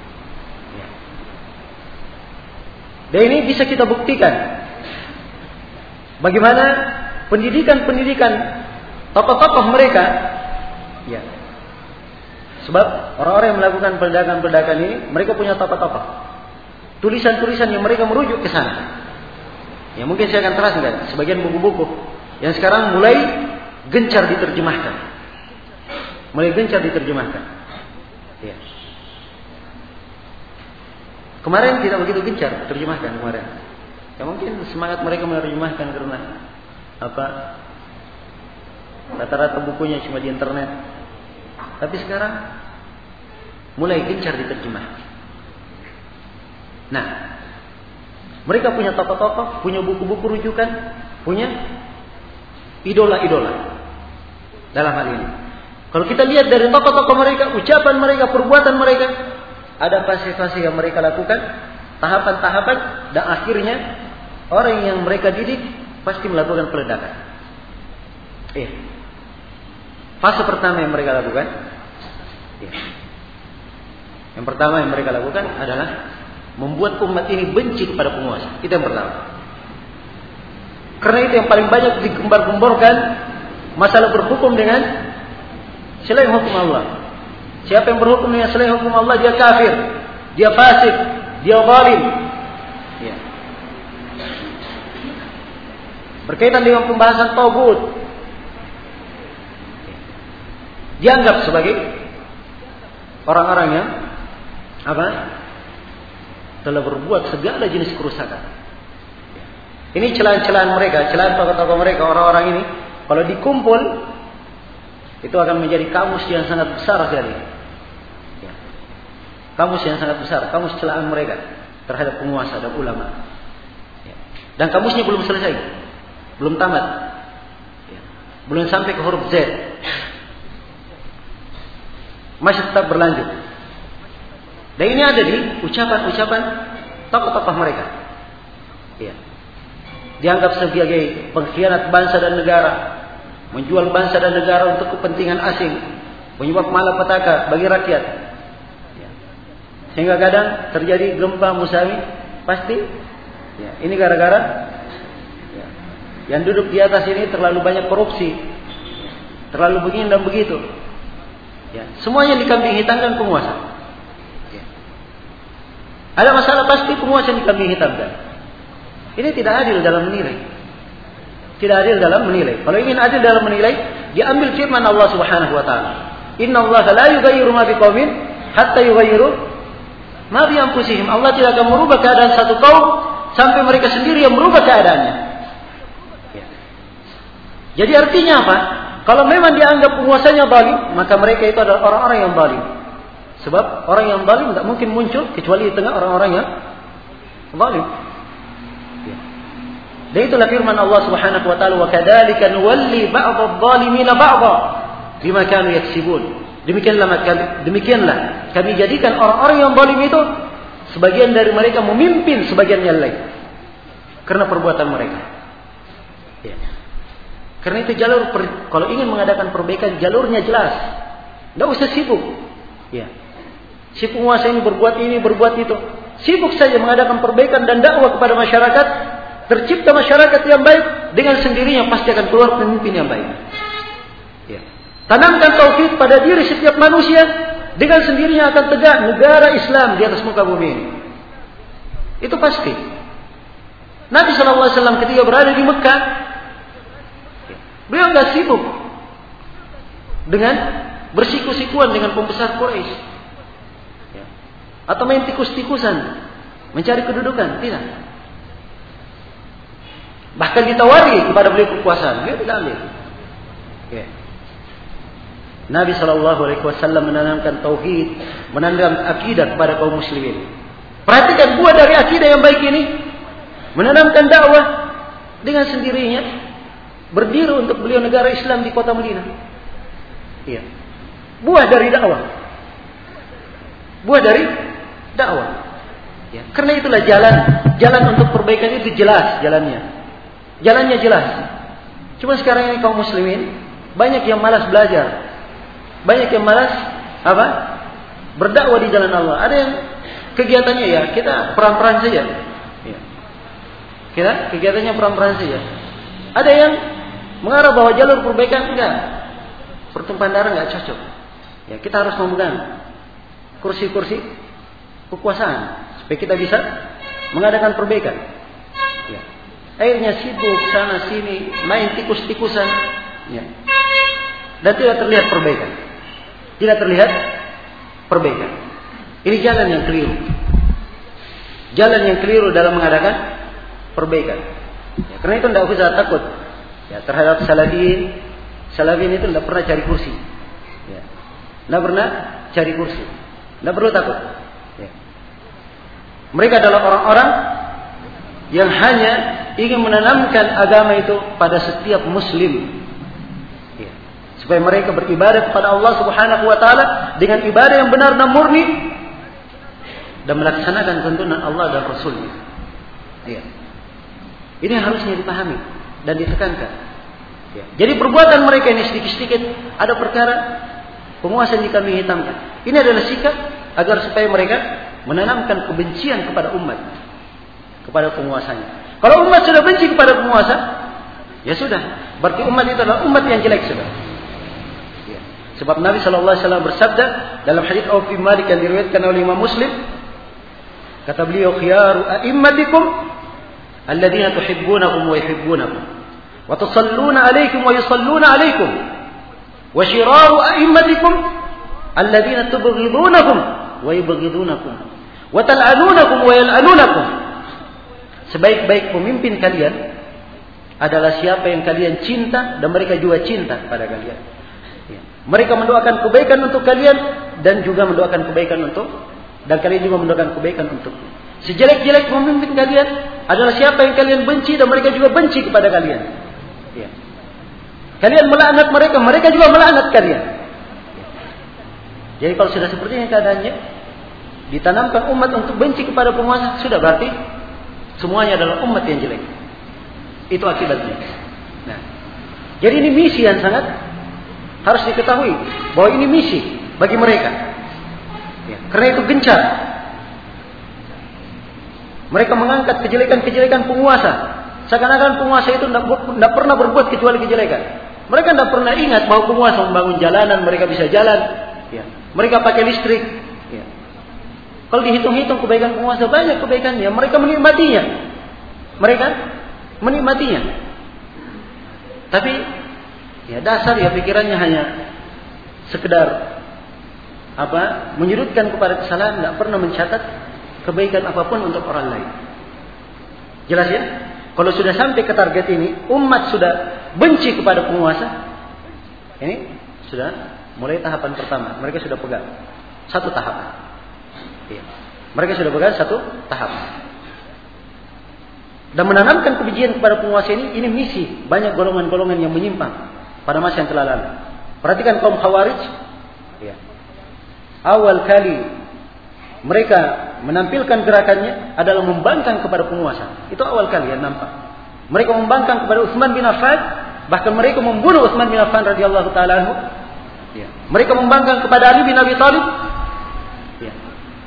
Dan ini bisa kita buktikan bagaimana pendidikan-pendidikan tokoh-tokoh mereka. Sebab orang-orang yang melakukan peledakan-peledakan ini, mereka punya tokoh-tokoh. Tulisan-tulisan yang mereka merujuk ke sana. Mungkin saya akan terangkan sebagian buku-buku yang sekarang mulai gencar diterjemahkan. Kemarin tidak begitu gencar terjemahkan kemarin. Ya mungkin semangat mereka menerjemahkan karena apa? Rata-rata bukunya cuma di internet. Tapi sekarang mulai gencar diterjemah. Nah, mereka punya tokoh-tokoh, punya buku-buku rujukan, punya idola-idola dalam hal ini. Kalau kita lihat dari tokoh-tokoh mereka, ucapan mereka, perbuatan mereka, ada fase-fase yang mereka lakukan, tahapan-tahapan, dan akhirnya orang yang mereka didik pasti melakukan peledakan. Fase pertama yang mereka lakukan, yang pertama yang mereka lakukan adalah membuat umat ini benci kepada penguasa. Itu yang pertama. Karena itu yang paling banyak digembar-gemborkan masalah berhukum dengan selain hukum Allah. Siapa yang berhukum dengan selain hukum Allah, dia kafir, dia fasik, dia zalim. Ya. Berkaitan dengan pembahasan tagut, dianggap sebagai orang-orang yang telah berbuat segala jenis kerusakan. Ini celaan-celaan mereka, celaan tokoh-tokoh mereka, orang-orang ini kalau dikumpul itu akan menjadi kamus yang sangat besar sekali. Ya. Kamus yang sangat besar, kamus celaan mereka terhadap penguasa dan ulama. Ya. Dan kamusnya belum selesai, belum tamat, ya. Belum sampai ke huruf Z, masih tetap berlanjut. Dan ini ada di ucapan-ucapan tokoh-tokoh mereka. Ya. Dianggap sebagai pengkhianat bangsa dan negara, menjual bangsa dan negara untuk kepentingan asing, penyebab malapetaka bagi rakyat. Ya. Sehingga kadang terjadi gempa tsunami, pasti ya, ini gara-gara ya, yang duduk di atas ini terlalu banyak korupsi, terlalu begini dan begitu. Ya. Semuanya dikambing hitamkan penguasa. Ya. Ada masalah pasti penguasa dikambing hitamkan. Ini tidak adil dalam menilai. Tidak adil dalam menilai. Kalau ingin adil dalam menilai, diambil firman Allah Subhanahu wa taala. Innallaha la yughayyiru ma biqaumin hatta yughayyiru ma bi anfusihim. Allah tidak akan merubah keadaan satu kaum sampai mereka sendiri yang merubah keadaannya. Ya. Jadi artinya apa? Kalau memang dianggap penguasanya zalim, maka mereka itu adalah orang-orang yang zalim. Sebab orang yang zalim tidak mungkin muncul kecuali di tengah orang-orang yang zalim. Dan itulah firman Allah Subhanahu wa taala, wa kadzalika nuwalli ba'dadh-dhalimina ba'dha bima kanu yaksibun. Demikianlah kami jadikan orang-orang yang zalim itu sebagian dari mereka memimpin sebagian yang lain karena perbuatan mereka. Ya. Karena itu kalau ingin mengadakan perbaikan, jalurnya jelas. Tidak usah sibuk. Ya. Si penguasa ini berbuat itu. Sibuk saja mengadakan perbaikan dan dakwah kepada masyarakat. Tercipta masyarakat yang baik, dengan sendirinya pasti akan keluar pemimpin yang baik. Ya. Tanamkan tauhid pada diri setiap manusia, dengan sendirinya akan tegak negara Islam di atas muka bumi ini. Itu pasti. Nabi SAW ketika berada di Mekah, beliau nggak sibuk dengan bersiku-sikuan dengan pembesar Quraisy, ya. Atau main tikus-tikusan mencari kedudukan, tidak. Bahkan ditawari kepada beliau kekuasaan, beliau tidak ambil. Ya. Nabi SAW menanamkan tauhid, menanamkan akidah kepada kaum muslimin. Perhatikan buah dari akidah yang baik ini, menanamkan dakwah dengan sendirinya, berdiri untuk beliau negara Islam di kota Madinah. Ya. Buah dari dakwah. Buah dari dakwah. Ya. Karena itulah jalan untuk perbaikan itu jelas jalannya. Jalannya jelas. Cuma sekarang ini kaum muslimin banyak yang malas belajar, banyak yang malas berdakwah di jalan Allah. Ada yang kegiatannya ya kita peran-peran saja, ya. Kita kegiatannya peran-peran saja. Ada yang mengarah bahwa jalur perbaikan enggak, pertumpahan darah enggak cocok. Ya kita harus memegang kursi-kursi kekuasaan supaya kita bisa mengadakan perbaikan. Ya. Akhirnya sibuk sana sini, main tikus-tikusan, ya. Dan tidak terlihat perbaikan. Tidak terlihat perbaikan. Ini jalan yang keliru. jalan yang keliru dalam mengadakan perbaikan. Ya, karena itu tidak usah takut ya, terhadap salafin. Salafin itu tidak pernah cari kursi. Ya. Tidak pernah cari kursi. Tidak perlu takut. Ya. Mereka adalah orang-orang yang hanya ingin menanamkan agama itu pada setiap muslim. Ya. Supaya mereka beribadah kepada Allah Subhanahu wa taala dengan ibadah yang benar dan murni dan melaksanakan tuntunan Allah dan Rasul-Nya. Ya. Ini harusnya dipahami dan ditekankan. Ya. Jadi perbuatan mereka ini sedikit-sedikit ada perkara penguasa yang kami hitamkan. Ini adalah sikap agar supaya mereka menanamkan kebencian kepada umat, kepada penguasanya. Kalau umat sudah benci kepada penguasa, ya sudah, berarti umat itu adalah umat yang jelek sudah. Ya. Sebab Nabi SAW bersabda dalam hadits Auf bin Malik yang diriwayatkan oleh Imam Muslim, kata beliau, khiyaru a'immatikum alladzina tuhibbunahum wa yuhibbunakum wa tusalluna 'alaikum wa yusalluna 'alaikum wa shiraru a'immatikum alladzina tubghidunahum wa yubghidunakum wa tal'anunakum wa yal'anunakum. Sebaik-baik pemimpin kalian adalah siapa yang kalian cinta dan mereka juga cinta kepada kalian. Ya. Mereka mendoakan kebaikan untuk kalian dan juga mendoakan kebaikan untuk, dan kalian juga mendoakan kebaikan untuk. Sejelek-jelek pemimpin kalian adalah siapa yang kalian benci dan mereka juga benci kepada kalian. Ya. Kalian melaknat mereka, mereka juga melaknat kalian. Ya. Jadi kalau sudah seperti ini keadaannya, ditanamkan umat untuk benci kepada penguasa, sudah berarti semuanya adalah umat yang jelek. Itu akibatnya. Nah, jadi ini misi yang sangat harus diketahui bahwa ini misi bagi mereka. Ya, karena itu gencar. Mereka mengangkat kejelekan-kejelekan penguasa. Seakan-akan penguasa itu tidak pernah berbuat kecuali kejelekan. Mereka tidak pernah ingat bahwa penguasa membangun jalanan, mereka bisa jalan. Ya. Mereka pakai listrik. Ya. Kalau dihitung-hitung kebaikan penguasa banyak kebaikannya. Mereka menikmatinya. Mereka menikmatinya. Tapi ya dasar ya pikirannya hanya sekedar menyudutkan kepada kesalahan, tidak pernah mencatat kebaikan apapun untuk orang lain. Jelas ya? Kalau sudah sampai ke target ini, umat sudah benci kepada penguasa. Ini sudah mulai tahapan pertama. Mereka sudah pegang satu tahapan. Ya. Mereka sudah pegang satu tahapan. Dan menanamkan kebencian kepada penguasa ini misi banyak golongan-golongan yang menyimpang pada masa yang telah lalu. Perhatikan kaum Khawarij. Ya. Awal kali mereka menampilkan gerakannya adalah membangkang kepada penguasa. Itu awal kali yang nampak. Mereka membangkang kepada Utsman bin Affan, bahkan mereka membunuh Utsman bin Affan radhiyallahu taala anhu. Ya. Mereka membangkang kepada Ali bin Abi Thalib. Ya.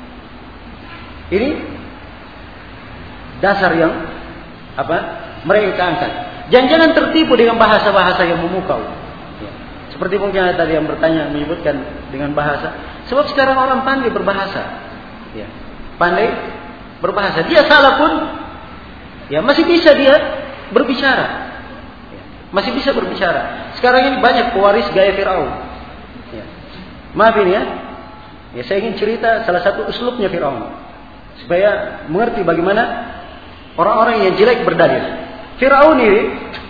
Ini dasar yang mereka angkat. Jangan tertipu dengan bahasa-bahasa yang memukau. Ya. Seperti mungkin tadi yang bertanya menyebutkan dengan bahasa. Sebab sekarang orang pandai berbahasa. Ya, pandai berbahasa. Dia salah pun, ya masih bisa dia berbicara. Ya, masih bisa berbicara. Sekarang ini banyak pewaris gaya Firaun. Ya. Maaf ini ya. Ya saya ingin cerita salah satu uslubnya Firaun supaya mengerti bagaimana orang-orang yang jelek berdalil. Firaun ini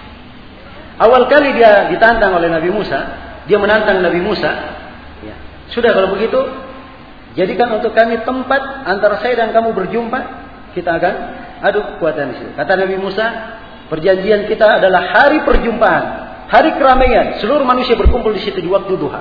awal kali dia ditantang oleh Nabi Musa, dia menantang Nabi Musa. Ya. Sudah kalau begitu, jadikan untuk kami tempat antara saya dan kamu berjumpa. Kita akan adu kekuatan di situ. Kata Nabi Musa, perjanjian kita adalah hari perjumpaan, hari keramaian. Seluruh manusia berkumpul di situ di waktu duha.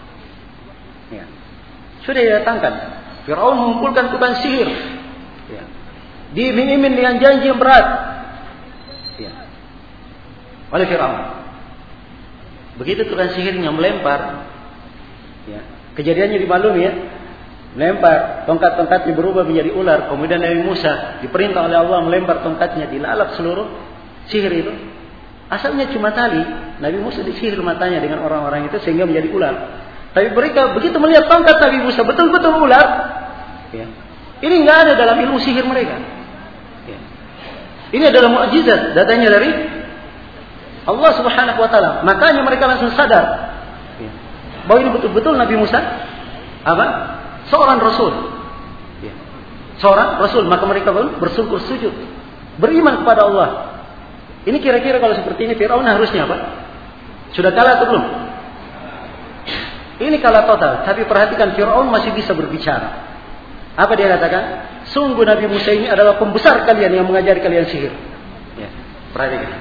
Ya. Sudah didatangkan. Firaun mengumpulkan tukang sihir. Ya. Diiming-iming dengan janji yang berat. Ya. Oleh Firaun. Begitu tukang sihirnya melempar. Ya. Kejadiannya dimaklumi ya. Melempar, tongkat-tongkatnya berubah menjadi ular. Kemudian Nabi Musa diperintah oleh Allah melempar tongkatnya, dilalap seluruh sihir itu. Asalnya cuma tali. Nabi Musa disihir matanya dengan orang-orang itu sehingga menjadi ular. Tapi mereka begitu melihat tongkat Nabi Musa betul-betul ular. Ya. Ini nggak ada dalam ilmu sihir mereka. Ya. Ini adalah mukjizat datangnya dari Allah Subhanahu Wa Taala. Makanya mereka langsung sadar ya, bahwa ini betul-betul Nabi Musa seorang Rasul. Ya. seorang Rasul, maka mereka pun bersyukur sujud, beriman kepada Allah. Ini kira-kira kalau seperti ini Fir'aun harusnya apa? Sudah kalah atau belum? Ini kalah total. Tapi perhatikan, Fir'aun masih bisa berbicara. Apa dia katakan? Sungguh Nabi Musa ini adalah pembesar kalian yang mengajari kalian sihir. Ya, perhatikan.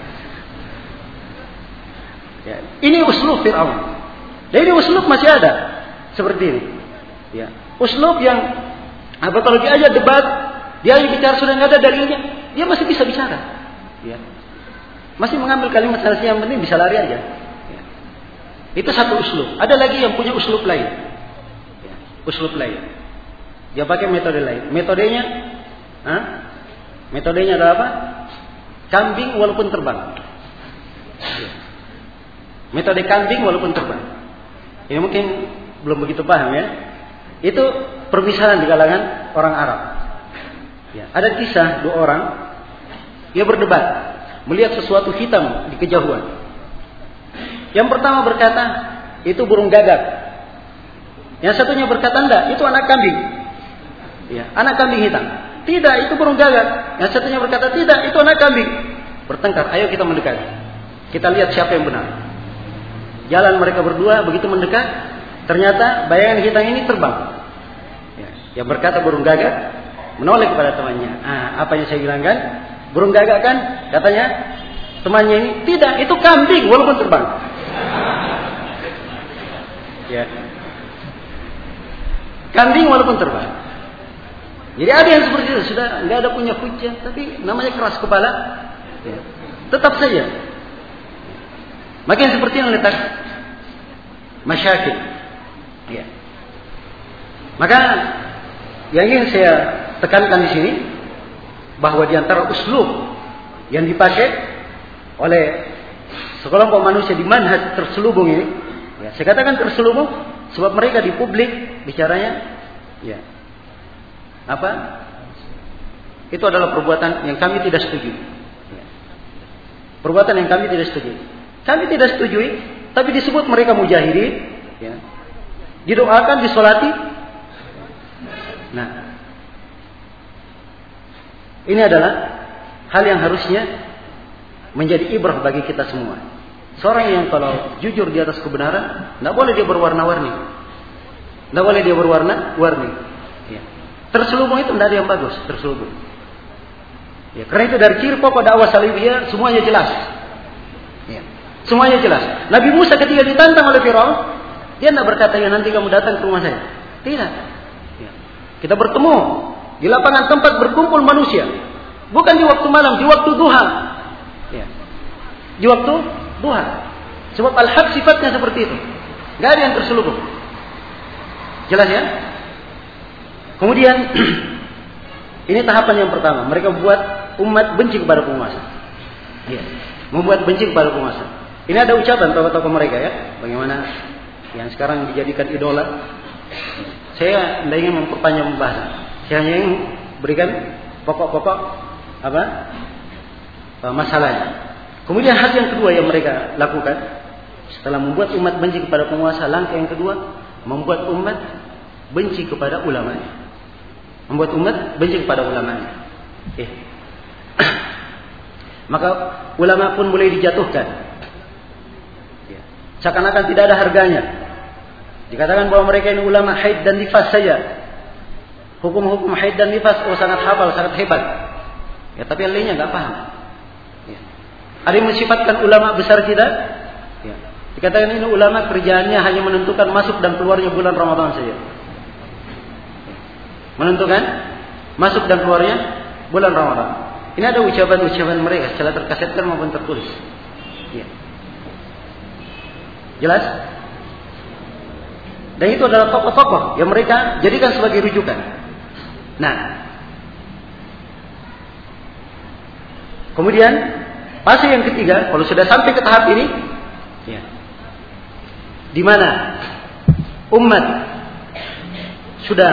Ya, ini uslub Fir'aun. Dan ini uslub masih ada seperti ini. Ya, uslub yang apa, kalau dia aja debat, dia aja bicara sudah nggak ada dalilnya, dia masih bisa bicara. Ya, masih mengambil kalimat salahnya, yang penting bisa lari aja. Ya. Itu satu uslub. Ada lagi yang punya uslub lain. Ya, uslub lain. Dia pakai metode lain. Metodenya adalah apa? Kambing walaupun terbang. Ya. Metode kambing walaupun terbang. Ini mungkin belum begitu paham ya. Itu permisalan di kalangan orang Arab. Ya, ada kisah dua orang, dia berdebat, melihat sesuatu hitam di kejauhan. Yang pertama berkata, itu burung gagak. Yang satunya berkata, enggak, itu anak kambing. Ya, anak kambing hitam. Tidak, itu burung gagak. Yang satunya berkata, tidak, itu anak kambing. Bertengkar, ayo kita mendekat. Kita lihat siapa yang benar. Jalan mereka berdua, begitu mendekat, ternyata bayangan hitam ini terbang. Ya, yang berkata burung gagak menoleh kepada temannya. Apa yang saya bilang kan? Burung gagak kan? Katanya temannya ini, tidak, itu kambing walaupun terbang. Ya. Kambing walaupun terbang. Jadi ada yang seperti itu, sudah nggak ada punya hujah, tapi namanya keras kepala. Ya. Tetap saja. Makin seperti yang letak masyakil. Ya. Maka yang ingin saya tekankan di sini, bahwa di antara uslub yang dipakai oleh sekelompok manusia di manhaj terselubung ini, ya, saya katakan terselubung sebab mereka di publik bicaranya, ya, apa? Itu adalah perbuatan yang kami tidak setuju. Ya. Perbuatan yang kami tidak setuju. Kami tidak setujui, tapi disebut mereka mujahidin, ya. Didoakan, disolati. Nah, ini adalah hal yang harusnya menjadi ibrah bagi kita semua. Seorang yang kalau jujur di atas kebenaran, tidak boleh dia berwarna-warni. Tidak boleh dia berwarna-warni. Ya. Terselubung itu tidak ada yang bagus, terselubung. Ya, karena itu dari ciri pokok dakwah salafiyah semuanya jelas. Ya. Semuanya jelas. Nabi Musa ketika ditantang oleh Firaun, dia tidak berkata, ya nanti kamu datang ke rumah saya. Tidak. Ya. Kita bertemu di lapangan tempat berkumpul manusia. Bukan di waktu malam, di waktu duha. Ya. Di waktu duha. Sebab al-haq sifatnya seperti itu. Tidak ada yang terselubung. Jelas ya? Kemudian, ini tahapan yang pertama. Mereka membuat umat benci kepada penguasa. Ya. Membuat benci kepada penguasa. Ini ada ucapan tokoh-tokoh mereka ya, bagaimana yang sekarang dijadikan idola. Saya tidak ingin memperpanjang pembahasan. Saya hanya ingin berikan pokok-pokok apa masalahnya. Kemudian hal yang kedua yang mereka lakukan setelah membuat umat benci kepada penguasa, langkah yang kedua membuat umat benci kepada ulamanya. Membuat umat benci kepada ulamanya. Maka ulama pun mulai dijatuhkan. Seakan-akan tidak ada harganya. Dikatakan bahwa mereka ini ulama haid dan nifas saja. Hukum-hukum haid dan nifas sangat hafal, sangat hebat. Ya, tapi yang lainnya nggak paham. Ya. Ada yang mensifatkan ulama besar kita. Ya. Dikatakan ini ulama kerjaannya hanya menentukan masuk dan keluarnya bulan Ramadan saja. Menentukan masuk dan keluarnya bulan Ramadan. Ini ada ucapan-ucapan mereka secara terkasetkan maupun tertulis. Ya. Jelas? Dan itu adalah tokoh-tokoh yang mereka jadikan sebagai rujukan. Nah, kemudian fase yang ketiga, kalau sudah sampai ke tahap ini, ya, di mana umat sudah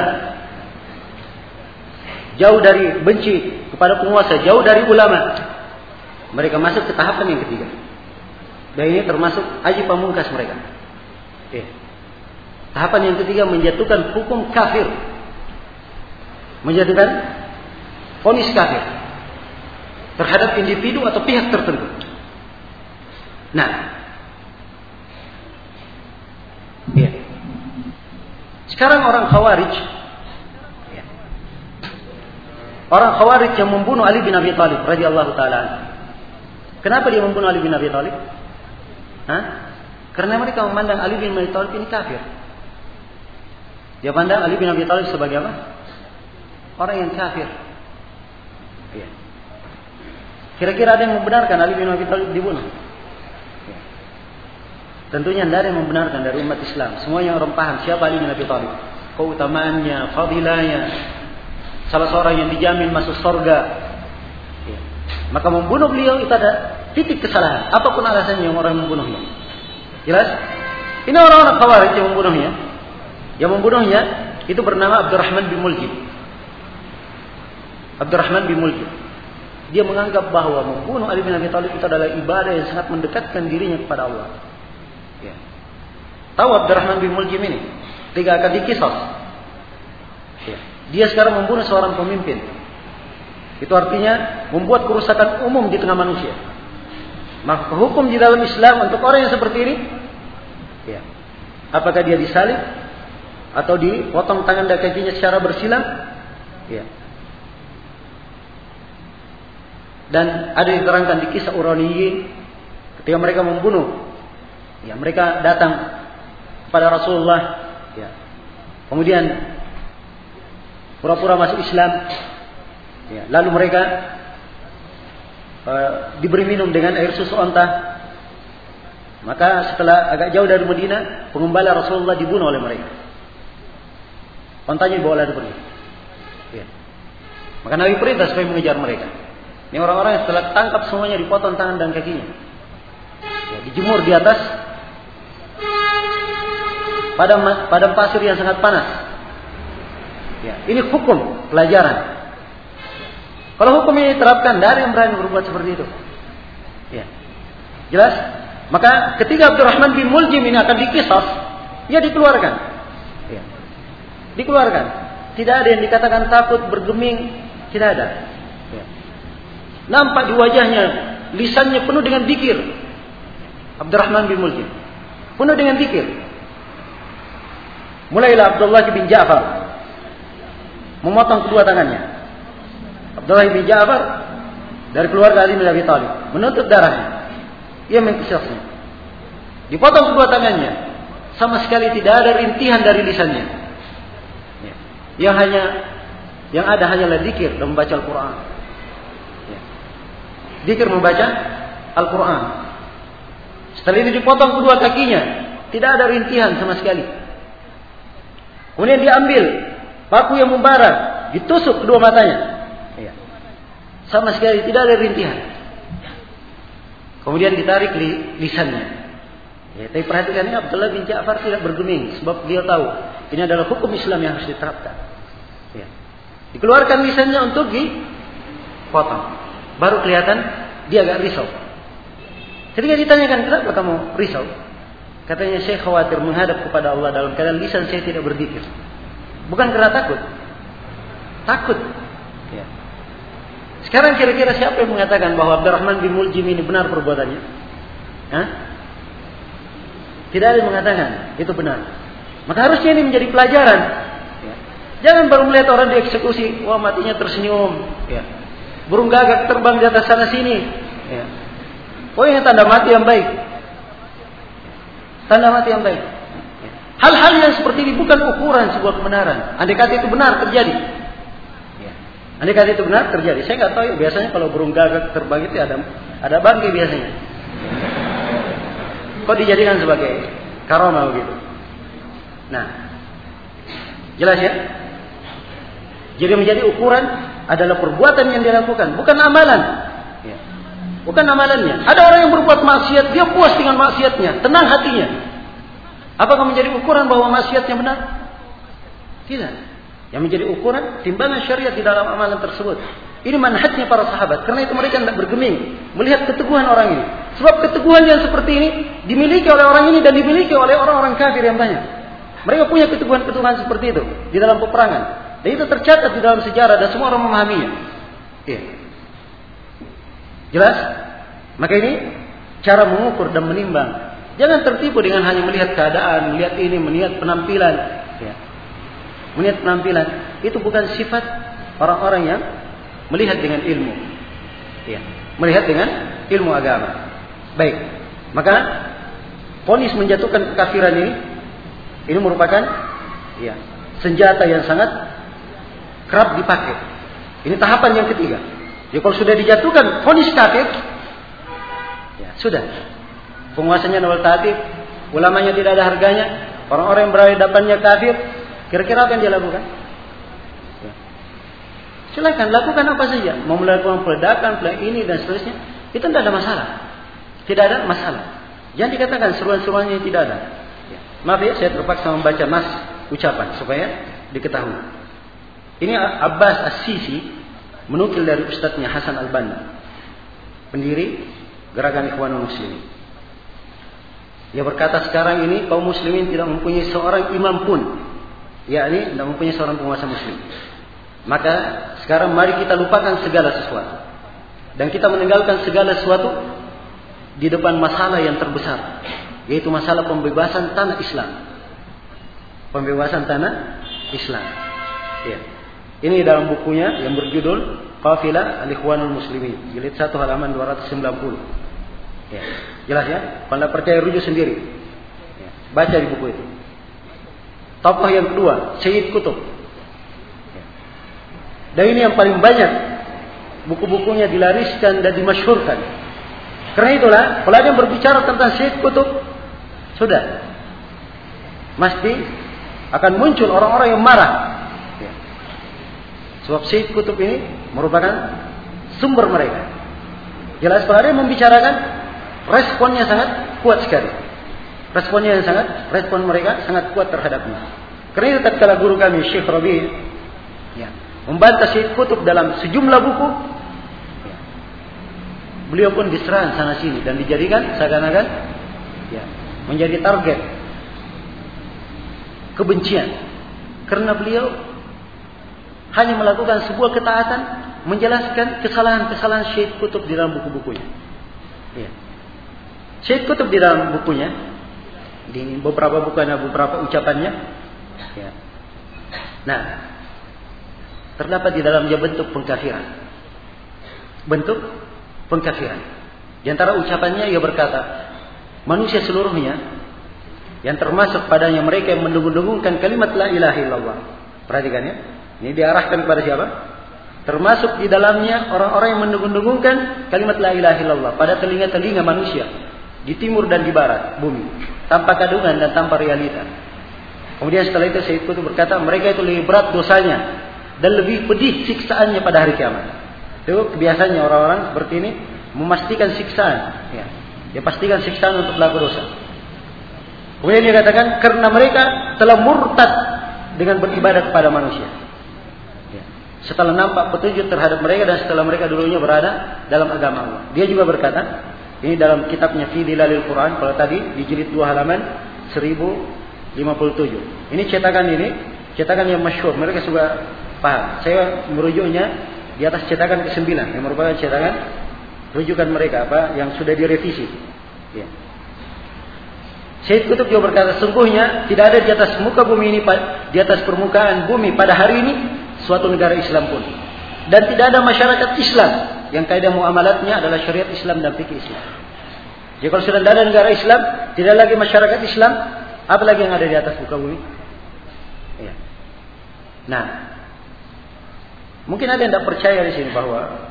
jauh dari benci kepada penguasa, jauh dari ulama, mereka masuk ke tahapan yang ketiga. Dan ini termasuk haji pamungkas mereka. Tahapan yang ketiga menjatuhkan hukum kafir menjadikan vonis kafir terhadap individu atau pihak tertentu. Nah, ya. Sekarang orang Khawarij, ya. Orang Khawarij yang membunuh Ali bin Abi Thalib radhiyallahu taala. Kenapa dia membunuh Ali bin Abi Thalib? Karena mereka memandang Ali bin Abi Thalib ini kafir. Dia pandang Ali bin Abi Thalib sebagai apa? Orang yang kafir. Ya. Kira-kira ada yang membenarkan Ali bin Abi Thalib dibunuh? Ya. Tentunya tidak ada yang membenarkan dari umat Islam. Semuanya orang paham siapa Ali bin Abi Thalib, keutamaannya, fadilahnya, salah seorang yang dijamin masuk surga. Ya. Maka membunuh beliau itu ada titik kesalahan, apapun alasannya yang orang membunuhnya. Jelas? Ini orang-orang Khawarij yang membunuhnya. Yang membunuhnya itu bernama Abdurrahman bin Muljim. Abdurrahman bin Muljim. Dia menganggap bahwa membunuh Ali bin Abi Thalib itu adalah ibadah yang sangat mendekatkan dirinya kepada Allah. Ya. Tahu Abdurrahman bin Muljim ini? Dia akan dikisas. Ya. Dia sekarang membunuh seorang pemimpin. Itu artinya membuat kerusakan umum di tengah manusia. Maka hukum di dalam Islam untuk orang yang seperti ini, ya, apakah dia disalib atau dipotong tangan dan kakinya secara bersilang? Ya. Dan ada diterangkan di kisah Uraniyin ketika mereka membunuh, ya, mereka datang kepada Rasulullah, ya, kemudian pura-pura masuk Islam, ya, lalu mereka diberi minum dengan air susu onta. Maka setelah agak jauh dari Madinah, pengembala Rasulullah dibunuh oleh mereka. Ontanya dibawa lari pergi. Ya. Maka Nabi perintah supaya mengejar mereka. Ini orang-orang yang setelah tangkap semuanya dipotong tangan dan kakinya, ya, dijemur di atas padang pasir yang sangat panas. Ya, ini hukum pelajaran. Kalau hukum ini diterapkan, tidak ada yang berani berbuat seperti itu. Ya. Jelas? Maka ketika Abdurrahman bin Muljim ini akan dikisas, ia dikeluarkan. Ya. Dikeluarkan. Tidak ada yang dikatakan takut, bergeming, tidak ada. Ya. Nampak di wajahnya, lisannya penuh dengan zikir. Abdurrahman bin Muljim penuh dengan zikir. Mulailah Abdullah bin Ja'far memotong kedua tangannya. Abdullah bin Ja'far dari keluarga Ali bin Abi Thalib menuntut darahnya. Ia mengkisasnya. Dipotong kedua tangannya. Sama sekali tidak ada rintihan dari lisannya. Ya. Yang ada hanyalah zikir dan membaca Al-Quran. Ya. Zikir membaca Al-Quran. Setelah itu dipotong kedua kakinya. Tidak ada rintihan sama sekali. Kemudian diambil paku yang membara, ditusuk kedua matanya. Ya. Sama sekali tidak ada rintihan. Kemudian ditarik lisannya. Ya, tapi perhatikan ini Abdullah bin Ja'far tidak bergeming, sebab dia tahu ini adalah hukum Islam yang harus diterapkan. Ya. Dikeluarkan lisannya untuk dipotong. Baru kelihatan dia agak risau. Ketika ditanyakan, kenapa kamu risau? Katanya, saya khawatir menghadap kepada Allah dalam keadaan lisan saya tidak berzikir. Bukan karena takut. Takut. Ya. Sekarang kira-kira siapa yang mengatakan bahwa Abdurrahman bin Muljim ini benar perbuatannya? Hah? Tidak ada yang mengatakan itu benar. Maka harusnya ini menjadi pelajaran. Ya. Jangan baru melihat orang dieksekusi, wah matinya tersenyum. Ya. Burung gagak terbang di atas sana sini. Ya. Oh ini tanda mati yang baik. Tanda mati yang baik. Ya. Hal-hal yang seperti ini bukan ukuran sebuah kebenaran. Andai kata itu benar terjadi. Andai kata itu benar terjadi. Saya nggak tahu. Biasanya kalau burung gagak terbang itu ada bangkai biasanya. Kok dijadikan sebagai karomah begitu? Nah, jelas ya. Jadi menjadi ukuran adalah perbuatan yang dilakukan, bukan amalan. Ya. Bukan amalannya. Ada orang yang berbuat maksiat, dia puas dengan maksiatnya, tenang hatinya. Apakah menjadi ukuran bahwa maksiatnya benar? Tidak. Yang menjadi ukuran timbangan syariat di dalam amalan tersebut. Ini manhajnya para sahabat. Karena itu mereka tidak bergeming melihat keteguhan orang ini. Sebab keteguhan yang seperti ini dimiliki oleh orang ini dan dimiliki oleh orang-orang kafir yang banyak. Mereka punya keteguhan-keteguhan seperti itu di dalam peperangan. Dan itu tercatat di dalam sejarah dan semua orang memahaminya. Iya. Jelas? Maka ini cara mengukur dan menimbang. Jangan tertipu dengan hanya melihat keadaan, melihat ini, melihat penampilan. Ya. Melihat penampilan. Itu bukan sifat orang-orang yang melihat dengan ilmu. Ya. Melihat dengan ilmu agama. Baik. Maka vonis menjatuhkan kekafiran ini merupakan ya, senjata yang sangat kerap dipakai. Ini tahapan yang ketiga. Jadi kalau sudah dijatuhkan vonis kafir, ya sudah. Penguasanya notatif, ulamanya tidak ada harganya, orang-orang yang berhadapannya kafir, kira-kira apa yang dia lakukan? Ya. Silakan lakukan apa saja, mau melakukan peledakan, ini dan seterusnya, itu tidak ada masalah. Tidak ada masalah. Jangan dikatakan seruan-seruannya tidak ada. Ya. Maaf ya, saya terpaksa membaca nas ucapan supaya diketahui. Ini Abbas As-Sisi menukil dari ustadznya Hasan Al-Banna, pendiri Gerakan Ikhwanul Muslimin. Dia berkata sekarang ini kaum muslimin tidak mempunyai seorang imam pun, yakni tidak mempunyai seorang penguasa muslim. Maka sekarang mari kita lupakan segala sesuatu dan kita meninggalkan segala sesuatu di depan masalah yang terbesar, yaitu masalah pembebasan tanah Islam. Pembebasan tanah Islam. Ya. Ini dalam bukunya yang berjudul Qafilah Al-Ikhwanul Muslimin, jilid 1 halaman 290. Ya. Jelas ya? Kalau tidak percaya rujuk sendiri. Ya. Baca di buku itu. Tokoh yang kedua, Sayyid Qutb. Ya. Dan ini yang paling banyak buku-bukunya dilariskan dan dimasyhurkan. Karena itulah, kalau ada yang berbicara tentang Sayyid Qutb, sudah mesti akan muncul orang-orang yang marah. Ya. Sebab Sayyid Qutb ini merupakan sumber mereka. Jelas kalau ada yang membicarakan, responnya sangat kuat sekali. Respon mereka sangat kuat terhadapnya. Karena itu tatkala guru kami Syekh Rabi' ya, membantah Sayyid Qutb dalam sejumlah buku, ya, beliau pun diserang sana sini dan dijadikan seakan-akan ya, menjadi target kebencian. Karena beliau hanya melakukan sebuah ketaatan, menjelaskan kesalahan-kesalahan Syekh Qutb di dalam buku-bukunya. Ya. Syekh Qutb di dalam bukunya, di beberapa buku ada beberapa ucapannya. Ya. Nah, terdapat di dalamnya bentuk pengkafiran. Bentuk pengkafiran. Di antara ucapannya ia berkata, manusia seluruhnya yang termasuk padanya mereka yang mendengung-dengungkan kalimat la ilaha illallah. Perhatikan ya. Ini diarahkan kepada siapa? Termasuk di dalamnya orang-orang yang mendengung-dengungkan kalimat la ilaha illallah pada telinga-telinga manusia di timur dan di barat bumi, tanpa kandungan dan tanpa realita. Kemudian setelah itu Sayyid Qutb berkata, mereka itu lebih berat dosanya dan lebih pedih siksaannya pada hari kiamat. Itu kebiasaannya orang-orang seperti ini memastikan siksaan. Ya. Dia pastikan siksaan untuk pelaku dosa. Kemudian dia katakan karena mereka telah murtad dengan beribadah kepada manusia. Ya. Setelah nampak petunjuk terhadap mereka dan setelah mereka dulunya berada dalam agama Allah. Dia juga berkata, ini dalam kitabnya Fi Dilalil Quran, kalau tadi di jilid 2 halaman 1057. Ini cetakan yang masyhur, mereka sudah paham. Saya merujuknya di atas cetakan ke-9 yang merupakan cetakan rujukan mereka yang sudah direvisi. Ya. Sayyid Qutb juga berkata, sungguhnya tidak ada di atas muka bumi ini, di atas permukaan bumi pada hari ini suatu negara Islam pun, dan tidak ada masyarakat Islam yang kaidah muamalatnya adalah syariat Islam dan fikih Islam. Jadi kalau sudah ada negara Islam, tidak lagi masyarakat Islam, apa lagi yang ada di atas muka bumi? Ya. Nah, mungkin ada yang tidak percaya di sini bahwa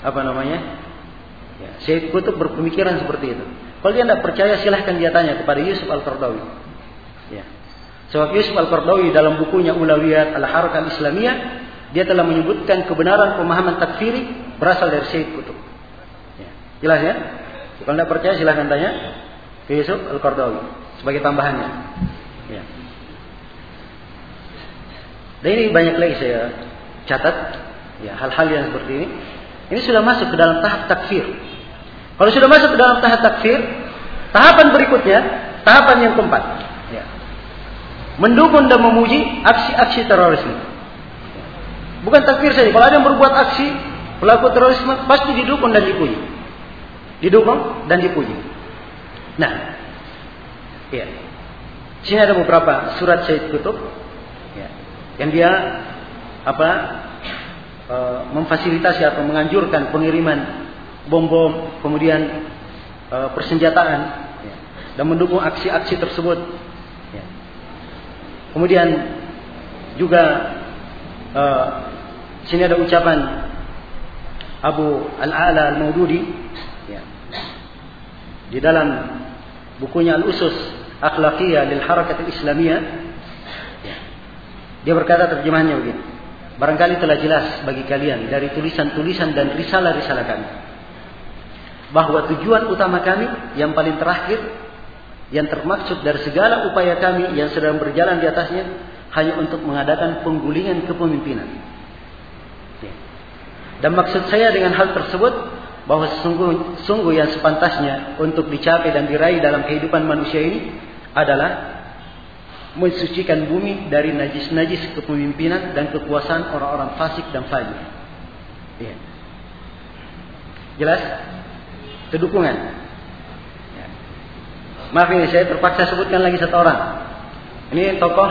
ya, Sayyid Qutb berpemikiran seperti itu. Kalau dia tidak percaya, silahkan dia tanya kepada Yusuf Al-Qaradawi. Ya. Sebab Yusuf Al-Qaradawi dalam bukunya Ulawiyat Al-Harakah Al-Islamiyah, dia telah menyebutkan kebenaran pemahaman takfiri berasal dari Sayyid Qutb. Ya. Jelas ya? Kalau tidak percaya silahkan tanya ke Yusuf Al-Qaradawi sebagai tambahannya. Ya. Dan ini banyak lagi saya catat, ya, hal-hal yang seperti ini. Ini sudah masuk ke dalam tahap takfir. Kalau sudah masuk ke dalam tahap takfir, tahapan berikutnya, tahapan yang keempat, ya, mendukung dan memuji aksi-aksi terorisme. Bukan takfir saja. Kalau ada yang berbuat aksi pelaku terorisme pasti didukung dan dipuji. Didukung dan dipuji. Nah, ya. Sini ada beberapa surat Sayyid Qutb, ya, yang dia memfasilitasi atau menganjurkan pengiriman bom-bom, kemudian persenjataan, ya, dan mendukung aksi-aksi tersebut. Ya. Kemudian juga sini ada ucapan Abu Al-A'la Al-Maududi, ya, di dalam bukunya Al-Usus Akhlaqiyah lil Harakat Al-Islamiyah, ya, dia berkata, terjemahannya begini: barangkali telah jelas bagi kalian dari tulisan-tulisan dan risalah-risalah kami bahwa tujuan utama kami yang paling terakhir, yang termaksud dari segala upaya kami yang sedang berjalan di atasnya, hanya untuk mengadakan penggulingan kepemimpinan. Dan maksud saya dengan hal tersebut bahwa sungguh yang sepantasnya untuk dicapai dan diraih dalam kehidupan manusia ini adalah mensucikan bumi dari najis-najis kepemimpinan dan kekuasaan orang-orang fasik dan fajir. Ya. Jelas? Itu dukungan. Ya. Maaf ini saya terpaksa sebutkan lagi satu orang. Ini tokoh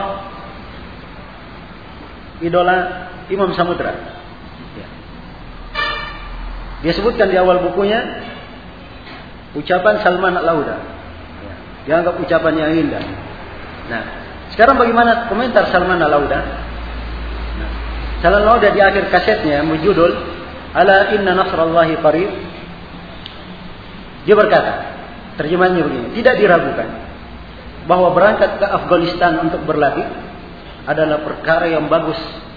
idola Imam Samudra. Ya. Dia sebutkan di awal bukunya ucapan Salman Al-Lauda. Ya. Dianggap ucapan yang indah. Nah, sekarang bagaimana komentar Salman Al-Lauda? Nah, Salman Al-Lauda di akhir kasetnya yang berjudul Ala inna nasrallahi qarib, dia berkata, terjemahannya begini: tidak diragukan bahwa berangkat ke Afghanistan untuk berlatih adalah perkara yang bagus.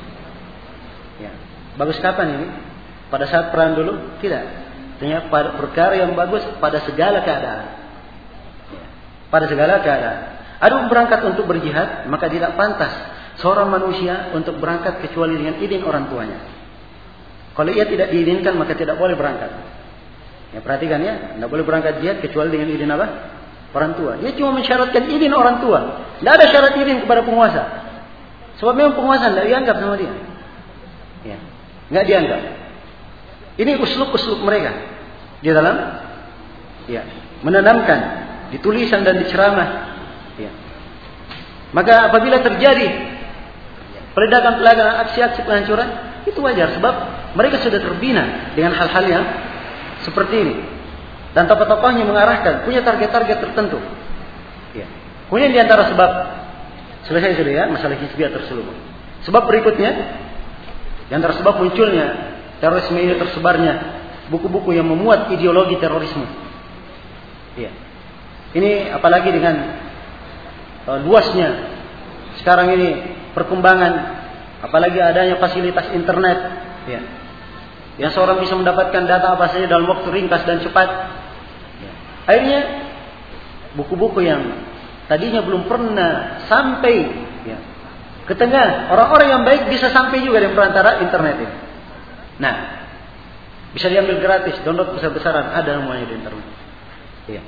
Ya. Bagus kapan ini? Pada saat perang dulu? Tidak. Ternyata perkara yang bagus pada segala keadaan. Ya. Pada segala keadaan. Adapun berangkat untuk berjihad, maka tidak pantas seorang manusia untuk berangkat kecuali dengan izin orang tuanya. Kalau ia tidak diizinkan, maka tidak boleh berangkat. Ya, perhatikan ya, tidak boleh berangkat jihad kecuali dengan izin apa? Orang tua. Dia cuma mensyaratkan izin orang tua. Tidak ada syarat izin kepada penguasa. Sebab memang penguasa tidak dianggap sama dia. Ya, tidak dianggap. Ini uslub-uslub mereka di dalam, ya, menanamkan di tulisan dan di ceramah. Ya. Maka apabila terjadi peledakan-peledakan, aksi-aksi penghancuran, itu wajar sebab mereka sudah terbina dengan hal-hal yang seperti ini. Dan tokoh-tokohnya mengarahkan, punya target-target tertentu. Ya. Kemudian di antara sebab, selesai sudah ya masalah hizbiyah terselubung. Sebab berikutnya, di antara sebab munculnya terorisme ini, tersebarnya buku-buku yang memuat ideologi terorisme. Ya. Ini apalagi dengan luasnya sekarang ini perkembangan, apalagi adanya fasilitas internet, ya, yang seorang bisa mendapatkan data apa saja dalam waktu ringkas dan cepat. Ya. Akhirnya buku-buku yang tadinya belum pernah sampai, ya, ke tengah orang-orang yang baik bisa sampai juga dengan perantara internet ini. Nah, bisa diambil gratis, download besar-besaran, ada semuanya di internet. Ya.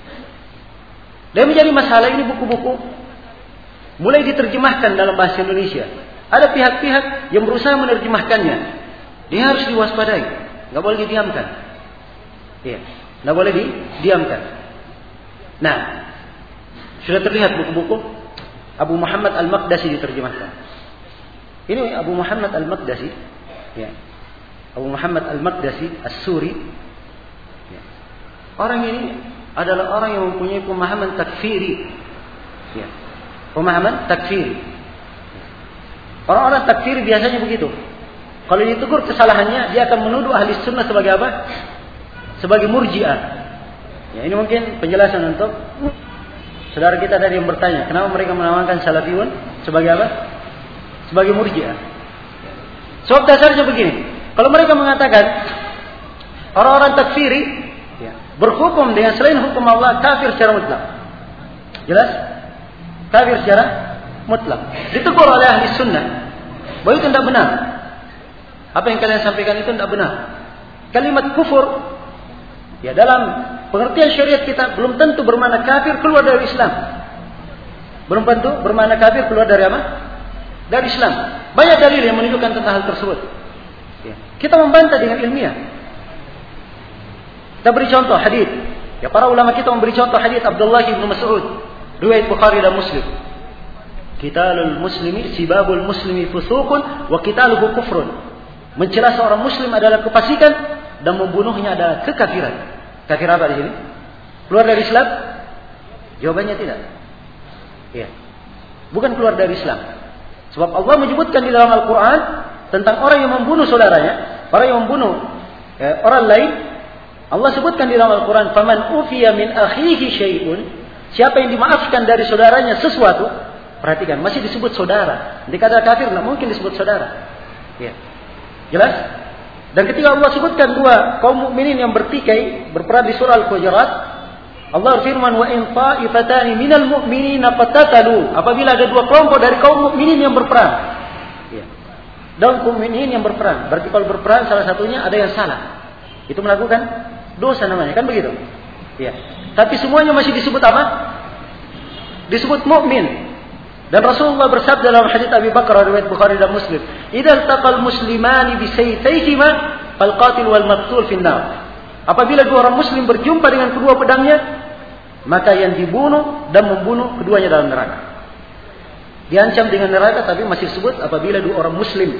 Dan menjadi masalah ini buku-buku mulai diterjemahkan dalam bahasa Indonesia. Ada pihak-pihak yang berusaha menerjemahkannya. Dia harus diwaspadai, nggak boleh didiamkan. Iya, nggak boleh didiamkan. Nah, sudah terlihat buku-buku Abu Muhammad Al-Maqdasi diterjemahkan. Ini Abu Muhammad Al-Maqdasi, ya, Abu Muhammad Al-Maqdasi As-Suri. Ya. Orang ini adalah orang yang mempunyai pemahaman takfiri. Ya. Pemahaman takfiri. Orang-orang takfiri biasanya begitu. Kalau ditegur kesalahannya, dia akan menuduh ahli sunnah sebagai apa? Sebagai murji'ah. Ya, ini mungkin penjelasan untuk saudara kita tadi yang bertanya, kenapa mereka menamakan salafiyun sebagai apa? Sebagai murji'ah. Sebab dasarnya begini. Kalau mereka mengatakan orang-orang takfiri, ya, berhukum dengan selain hukum Allah, kafir secara mutlak. Jelas? Kafir secara mutlak. Ditegur oleh ahli sunnah bahwa itu tidak benar. Apa yang kalian sampaikan itu tidak benar. Kalimat kufur, ya, dalam pengertian syariat kita belum tentu bermakna kafir keluar dari Islam. Belum tentu bermakna kafir keluar dari apa? Dari Islam. Banyak dalil yang menunjukkan tentang hal tersebut.
Kita membantah dengan ilmiah. Kita beri contoh hadis. Ya, para ulama kita memberi contoh hadis Abdullah bin Mas'ud, riwayat Bukhari dan Muslim. Qitalul muslimi sibabul muslimi fusuqun wa qitaluhu kufrun. Mencela seorang muslim adalah kefasikan dan membunuhnya adalah kekafiran. Kafir apa di sini? Keluar dari Islam? Jawabannya tidak. Ya. Bukan keluar dari Islam. Sebab Allah menyebutkan di dalam Al-Quran tentang orang yang membunuh saudaranya, orang yang membunuh orang lain. Allah sebutkan di dalam Al-Quran, "Faman ufiya min akhihi syai'un." Siapa yang dimaafkan dari saudaranya sesuatu, perhatikan, masih disebut saudara. Nanti kata kafir, tidak mungkin disebut saudara. Ya. Jelas? Dan ketika Allah sebutkan dua kaum mukminin yang bertikai berperang di surah Al-Hujurat, Allah berfirman, "Wa in ta'ifatani minal mu'minina qatatalu." Apabila ada dua kelompok dari kaum mukminin yang berperang. Ya. Dan kaum mukminin yang berperang. Berarti kalau berperang salah satunya ada yang salah. Itu melakukan dosa namanya, kan begitu? Ya. Tapi semuanya masih disebut apa? Disebut mukmin. Dan Rasulullah bersabda dalam hadits Abi Bakar riwayat Bukhari dan Muslim, "Idzal taqal muslimani bi sayfayhima fal qatil wal maqtul fin nar." Apabila dua orang muslim berjumpa dengan kedua pedangnya, maka yang dibunuh dan membunuh keduanya dalam neraka. Diancam dengan neraka, tapi masih disebut apabila dua orang muslim.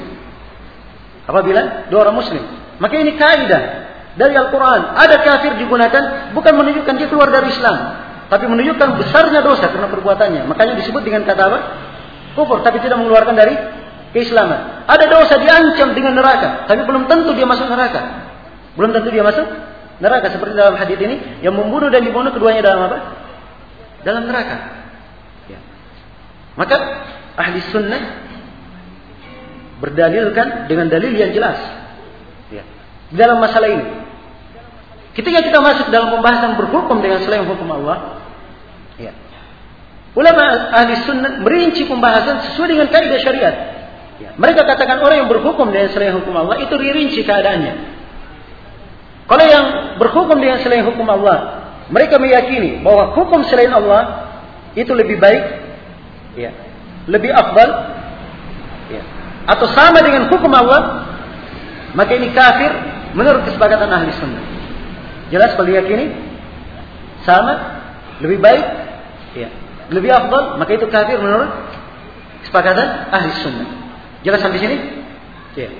Apabila dua orang muslim. Maka ini kaidah dari Al-Quran. Ada kafir digunakan bukan menunjukkan dia keluar dari Islam, tapi menunjukkan besarnya dosa karena perbuatannya. Makanya disebut dengan kata apa? Kufur, tapi tidak mengeluarkan dari keislaman. Ada dosa diancam dengan neraka, tapi belum tentu dia masuk neraka. Belum tentu dia masuk neraka. Seperti dalam hadis ini, yang membunuh dan dibunuh keduanya dalam apa? Dalam neraka. Ya. Maka ahli sunnah berdalilkan dengan dalil yang jelas. Ya. Dalam masalah ini. Ketika kita masuk dalam pembahasan berhukum dengan selain hukum Allah, ya. Ulama ahli sunnah merinci pembahasan sesuai dengan kaidah syariat. Ya. Mereka katakan orang yang berhukum dengan selain hukum Allah itu dirinci keadaannya. Kalau yang berhukum dengan selain hukum Allah, mereka meyakini bahwa hukum selain Allah itu lebih baik, ya, lebih afdal, ya, atau sama dengan hukum Allah, maka ini kafir menurut kesepakatan ahli sunnah. Jelas kalau diyakini sama, lebih baik, ya, lebih afdal, maka itu kafir menurut kesepakatan ahli sunnah. Jelas sampai sini? Ya.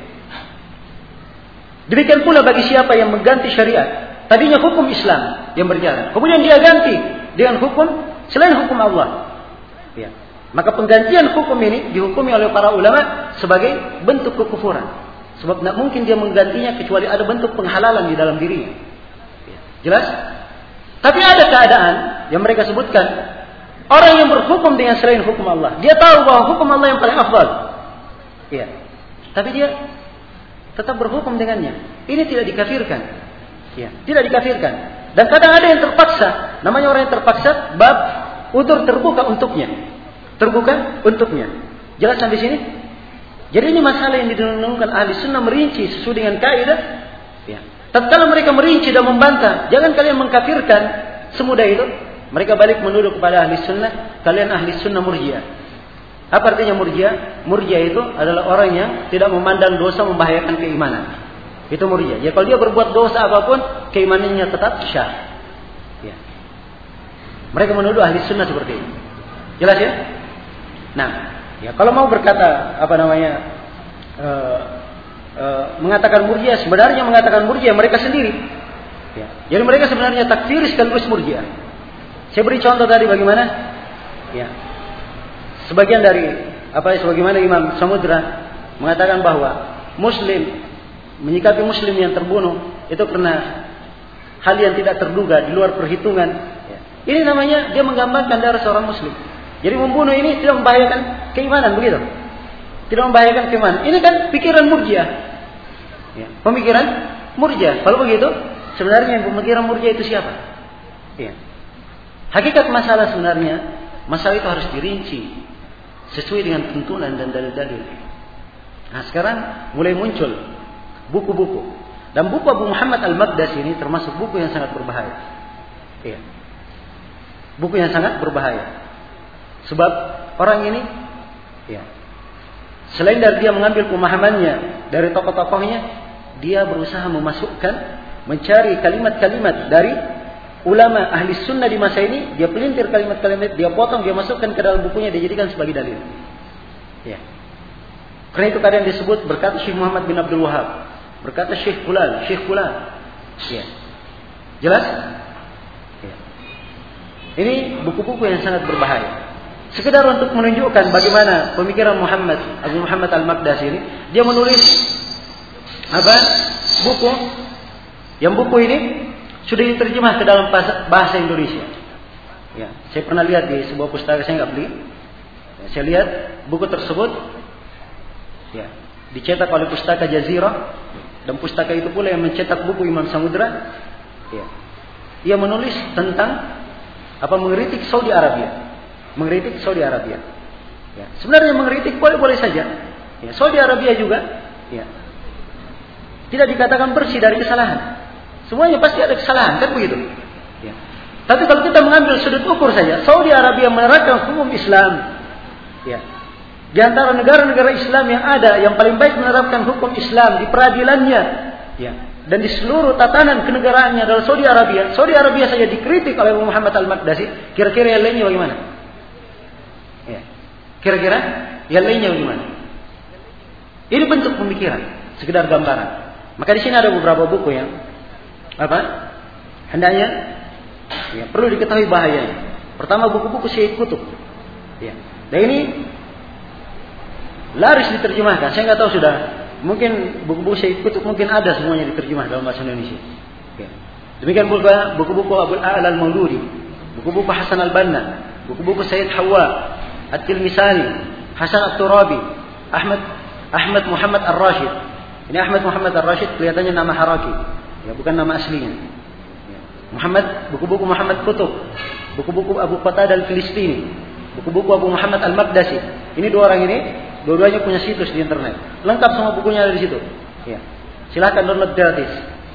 Demikian pula bagi siapa yang mengganti syariat. Tadinya hukum Islam yang berjalan, kemudian dia ganti dengan hukum selain hukum Allah. Ya. Maka penggantian hukum ini dihukumi oleh para ulama sebagai bentuk kekufuran. Sebab tidak mungkin dia menggantinya kecuali ada bentuk penghalalan di dalam dirinya. Ya. Jelas? Tapi ada keadaan yang mereka sebutkan. Orang yang berhukum dengan selain hukum Allah, dia tahu bahwa hukum Allah yang paling afdal. Ya. Tapi dia tetap berhukum dengannya. Ini tidak dikafirkan. Ya, tidak dikafirkan. Dan kadang ada yang terpaksa. Namanya orang yang terpaksa, bab udzur terbuka untuknya. Terbuka untuknya. Jelas sampai sini? Jadi ini masalah yang didengungkan ahli sunnah merinci sesuai dengan kaidah. Ya. Tatkala mereka merinci dan membantah, jangan kalian mengkafirkan semudah itu. Mereka balik menuduh kepada ahli sunnah, kalian ahli sunnah murjiah. Apa artinya murjiah? Murjiah itu adalah orang yang tidak memandang dosa membahayakan keimanan. Itu murjiah. Ya, kalau dia berbuat dosa apapun, keimanannya tetap syah. Ya. Mereka menuduh ahli sunnah seperti ini. Jelas ya? Nah, ya kalau mau berkata mengatakan murjiah, sebenarnya mengatakan murjiah mereka sendiri. Ya. Jadi mereka sebenarnya takfir sekaligus murjiah. Saya beri contoh tadi bagaimana? Ya. Sebagian dari sebagaimana Imam Samudra mengatakan bahwa Muslim menyikapi Muslim yang terbunuh itu karena hal yang tidak terduga di luar perhitungan. Ya. Ini namanya dia menggambarkan darah seorang Muslim. Jadi membunuh ini tidak membahayakan keimanan, begitu? Tidak membahayakan keimanan. Ini kan pikiran murjiah. Ya. Pemikiran murjiah. Kalau begitu, sebenarnya pemikiran murjiah itu siapa? Ya. Hakikat masalah sebenarnya, masalah itu harus dirinci sesuai dengan tuntunan dan dalil-dalil. Nah, sekarang mulai muncul buku-buku. Dan buku Abu Muhammad Al-Maqdisi ini termasuk buku yang sangat berbahaya. Iya. Buku yang sangat berbahaya. Sebab orang ini, ya, selain dari dia mengambil pemahamannya dari tokoh-tokohnya, dia berusaha mencari kalimat-kalimat dari ulama ahli sunnah di masa ini, dia pelintir kalimat-kalimat, dia potong, dia masukkan ke dalam bukunya, dia jadikan sebagai dalil. Ya. Karena itu kadang disebut berkata Syekh Muhammad bin Abdul Wahab, berkata Syekh Fulan. Ya. Jelas? Ya. Ini buku-buku yang sangat berbahaya. Sekedar untuk menunjukkan bagaimana pemikiran Abu Muhammad Al-Maqdisi ini, dia menulis buku. Yang buku ini sudah diterjemah ke dalam bahasa Indonesia. Ya, saya pernah lihat di sebuah pustaka, saya nggak beli. Ya, saya lihat buku tersebut, ya, dicetak oleh Pustaka Jazirah, dan pustaka itu pula yang mencetak buku Imam Samudra. Ya, ia menulis tentang mengkritik Saudi Arabia. Ya, sebenarnya mengkritik boleh saja. Ya, Saudi Arabia juga, ya, tidak dikatakan bersih dari kesalahan. Semuanya pasti ada kesalahan, kan begitu? Ya. Tapi kalau kita mengambil sudut ukur saja, Saudi Arabia menerapkan hukum Islam. Ya. Di antara negara-negara Islam yang ada, yang paling baik menerapkan hukum Islam di peradilannya, ya, dan di seluruh tatanan kenegaraannya adalah Saudi Arabia. Saudi Arabia saja dikritik oleh Muhammad Al-Maqdisi. Kira-kira yang lainnya bagaimana? Ya. Kira-kira yang lainnya bagaimana? Ini bentuk pemikiran, sekedar gambaran. Maka di sini ada beberapa buku yang hendaknya, ya, perlu diketahui bahayanya. Pertama, buku-buku Syekh Qutb. Ya. Dan ini laris diterjemahkan. Saya nggak tahu sudah. Mungkin buku-buku Syekh Qutb mungkin ada semuanya diterjemah dalam bahasa Indonesia. Ya. Demikian pula buku-buku Abdul A'la Al-Maududi, buku-buku Hasan Al-Banna, buku-buku Sayyid Hawa, At-Tilmisani, Hasan At-Turabi, Ahmad Muhammad Ar-Rashid. Ini Ahmad Muhammad Ar-Rashid kelihatannya nama haraki, ya, bukan nama aslinya. Ya. Buku-buku Muhammad Qutb, buku-buku Abu Qatadah Al-Filistini, buku-buku Abu Muhammad Al-Maqdisi. Ini dua orang ini, dua-duanya punya situs di internet. Lengkap semua bukunya ada di situ. Ya. Silakan download gratis.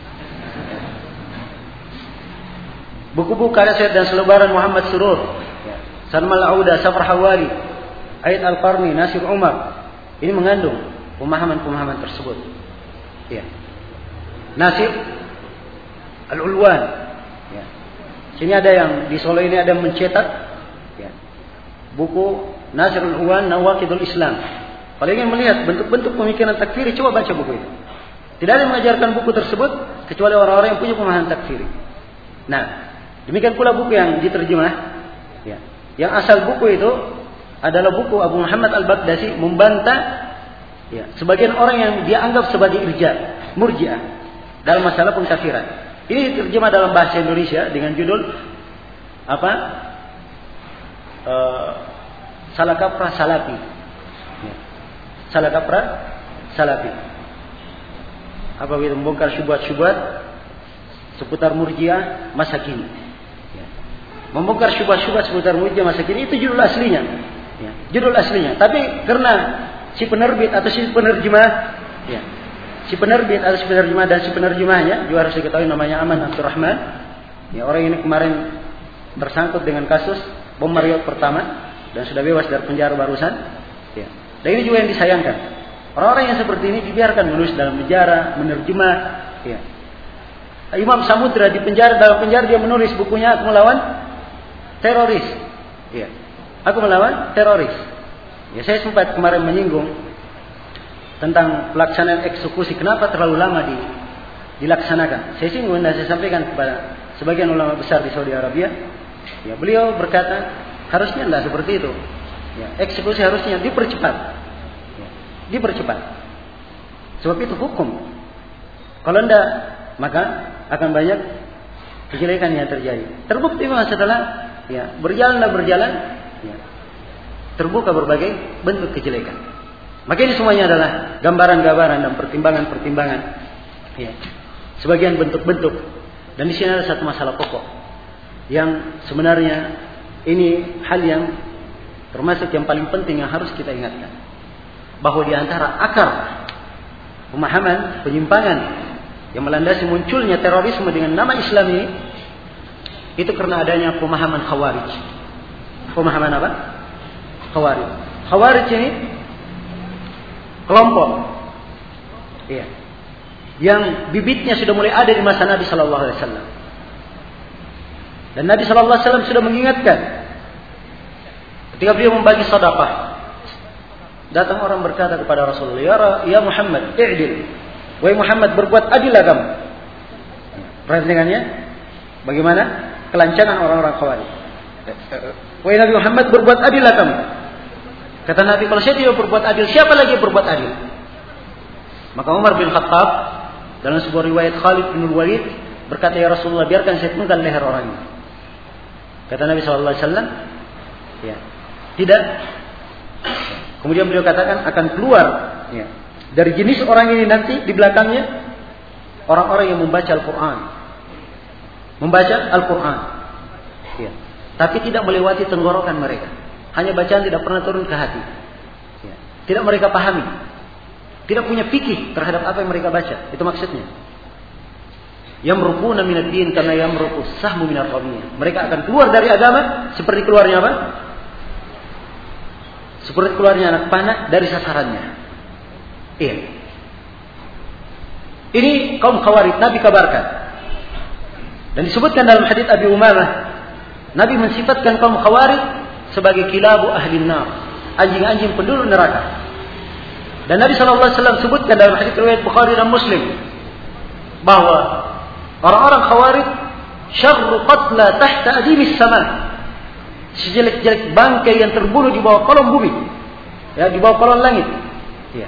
Buku-buku karya Syed dan Selebaran Muhammad Surur, ya, Salman Al-Auda, Safar Hawali, Aid Al-Qarni, Nasir Umar. Ini mengandung pemahaman-pemahaman tersebut. Ya. Nasir Al-Ulwan. Ya. Sini ada yang di Solo ini ada mencetak, ya, buku Nasir Al-Ulwan Nawaqidul Islam. Kalau ingin melihat bentuk-bentuk pemikiran takfiri, coba baca buku itu. Tidak ada yang mengajarkan buku tersebut kecuali orang-orang yang punya pemahaman takfiri. Nah, demikian pula buku yang diterjemah, ya, yang asal buku itu adalah buku Abu Muhammad Al-Baghdadi membantah, ya, sebagian orang yang dia anggap sebagai murji'ah dalam masalah pengkafiran. Ini diterjemah dalam bahasa Indonesia dengan judul Salah Kaprah Salafi. Ya. Salah Kaprah Salafi. Apa itu? Membongkar syubhat-syubhat seputar murji'ah masa kini. Ya. Membongkar syubhat-syubhat seputar murji'ah masa kini itu judul aslinya. Ya. Judul aslinya. Tapi karena si penerbit atau si penerjemah, ya, si penerbit atau si penerjemah dan si penerjemahnya juga harus diketahui namanya Aman Abdurrahman. Ya, orang ini kemarin tersangkut dengan kasus bom Marriott pertama dan sudah bebas dari penjara barusan. Ya. Dan ini juga yang disayangkan. Orang-orang yang seperti ini dibiarkan menulis dalam penjara, menerjemah. Ya. Imam Samudra di penjara, dalam penjara dia menulis bukunya Aku Melawan Teroris. Ya. Aku Melawan Teroris. Ya, saya sempat kemarin menyinggung tentang pelaksanaan eksekusi. Kenapa terlalu lama dilaksanakan? Saya singgung dan saya sampaikan kepada sebagian ulama besar di Saudi Arabia. Ya, beliau berkata harusnya tidak seperti itu. Ya, eksekusi harusnya dipercepat. Ya, dipercepat. Sebab itu hukum. Kalau tidak, maka akan banyak kejelekan yang terjadi. Terbukti memang setelah, ya, berjalan, ya, terbuka berbagai bentuk kejelekan. Maka ini semuanya adalah gambaran-gambaran dan pertimbangan-pertimbangan, ya, sebagian bentuk-bentuk. Dan di sini ada satu masalah pokok yang sebenarnya ini hal yang termasuk yang paling penting yang harus kita ingatkan, bahwa di antara akar pemahaman penyimpangan yang melandasi munculnya terorisme dengan nama Islam ini, itu karena adanya pemahaman Khawarij. Pemahaman apa? Khawarij. Khawarij ini kelompok, ya, yang bibitnya sudah mulai ada di masa Nabi sallallahu alaihi wasallam. Dan Nabi sallallahu alaihi wasallam sudah mengingatkan ketika beliau membagi sedekah. Datang orang berkata kepada Rasulullah, "Ya Muhammad, i'dil." Wahai Muhammad, berbuat adillah kamu. Perhatikannya bagaimana kelancangan orang-orang Khawarij. Wahai Nabi Muhammad, berbuat adillah kamu. Kata Nabi, kalau saya tidak berbuat adil, siapa lagi yang berbuat adil? Maka Umar bin Khattab dalam sebuah riwayat Khalid bin Walid berkata, "Ya Rasulullah, biarkan saya penggal leher orang ini." Kata Nabi sallallahu alaihi wasallam, "Ya, tidak." Kemudian beliau katakan akan keluar dari jenis orang ini nanti di belakangnya orang-orang yang membaca Al-Quran. Membaca Al-Quran. Ya. Tapi tidak melewati tenggorokan mereka. Hanya bacaan tidak pernah turun ke hati. Ya. Tidak mereka pahami. Tidak punya fikih terhadap apa yang mereka baca. Itu maksudnya. Yamruquna minad din kama yamruqu sahmu minar ramiyah. Mereka akan keluar dari agama seperti keluarnya apa? Seperti keluarnya anak panah dari sasarannya. Iya. Ini kaum Khawarij Nabi kabarkan. Dan disebutkan dalam hadits Abi Umamah, Nabi mensifatkan kaum Khawarij sebagai kilabu ahli nar, anjing-anjing penduduk neraka. Dan Nabi sallallahu alaihi wasallam sebutkan dalam hadits riwayat Bukhari dan Muslim bahwa orang-orang Khawarij syarru qatla tahta adimis sama. Sejelek-jelek bangkai yang terbunuh di bawah kolong bumi, ya, di bawah kolong langit. Ya.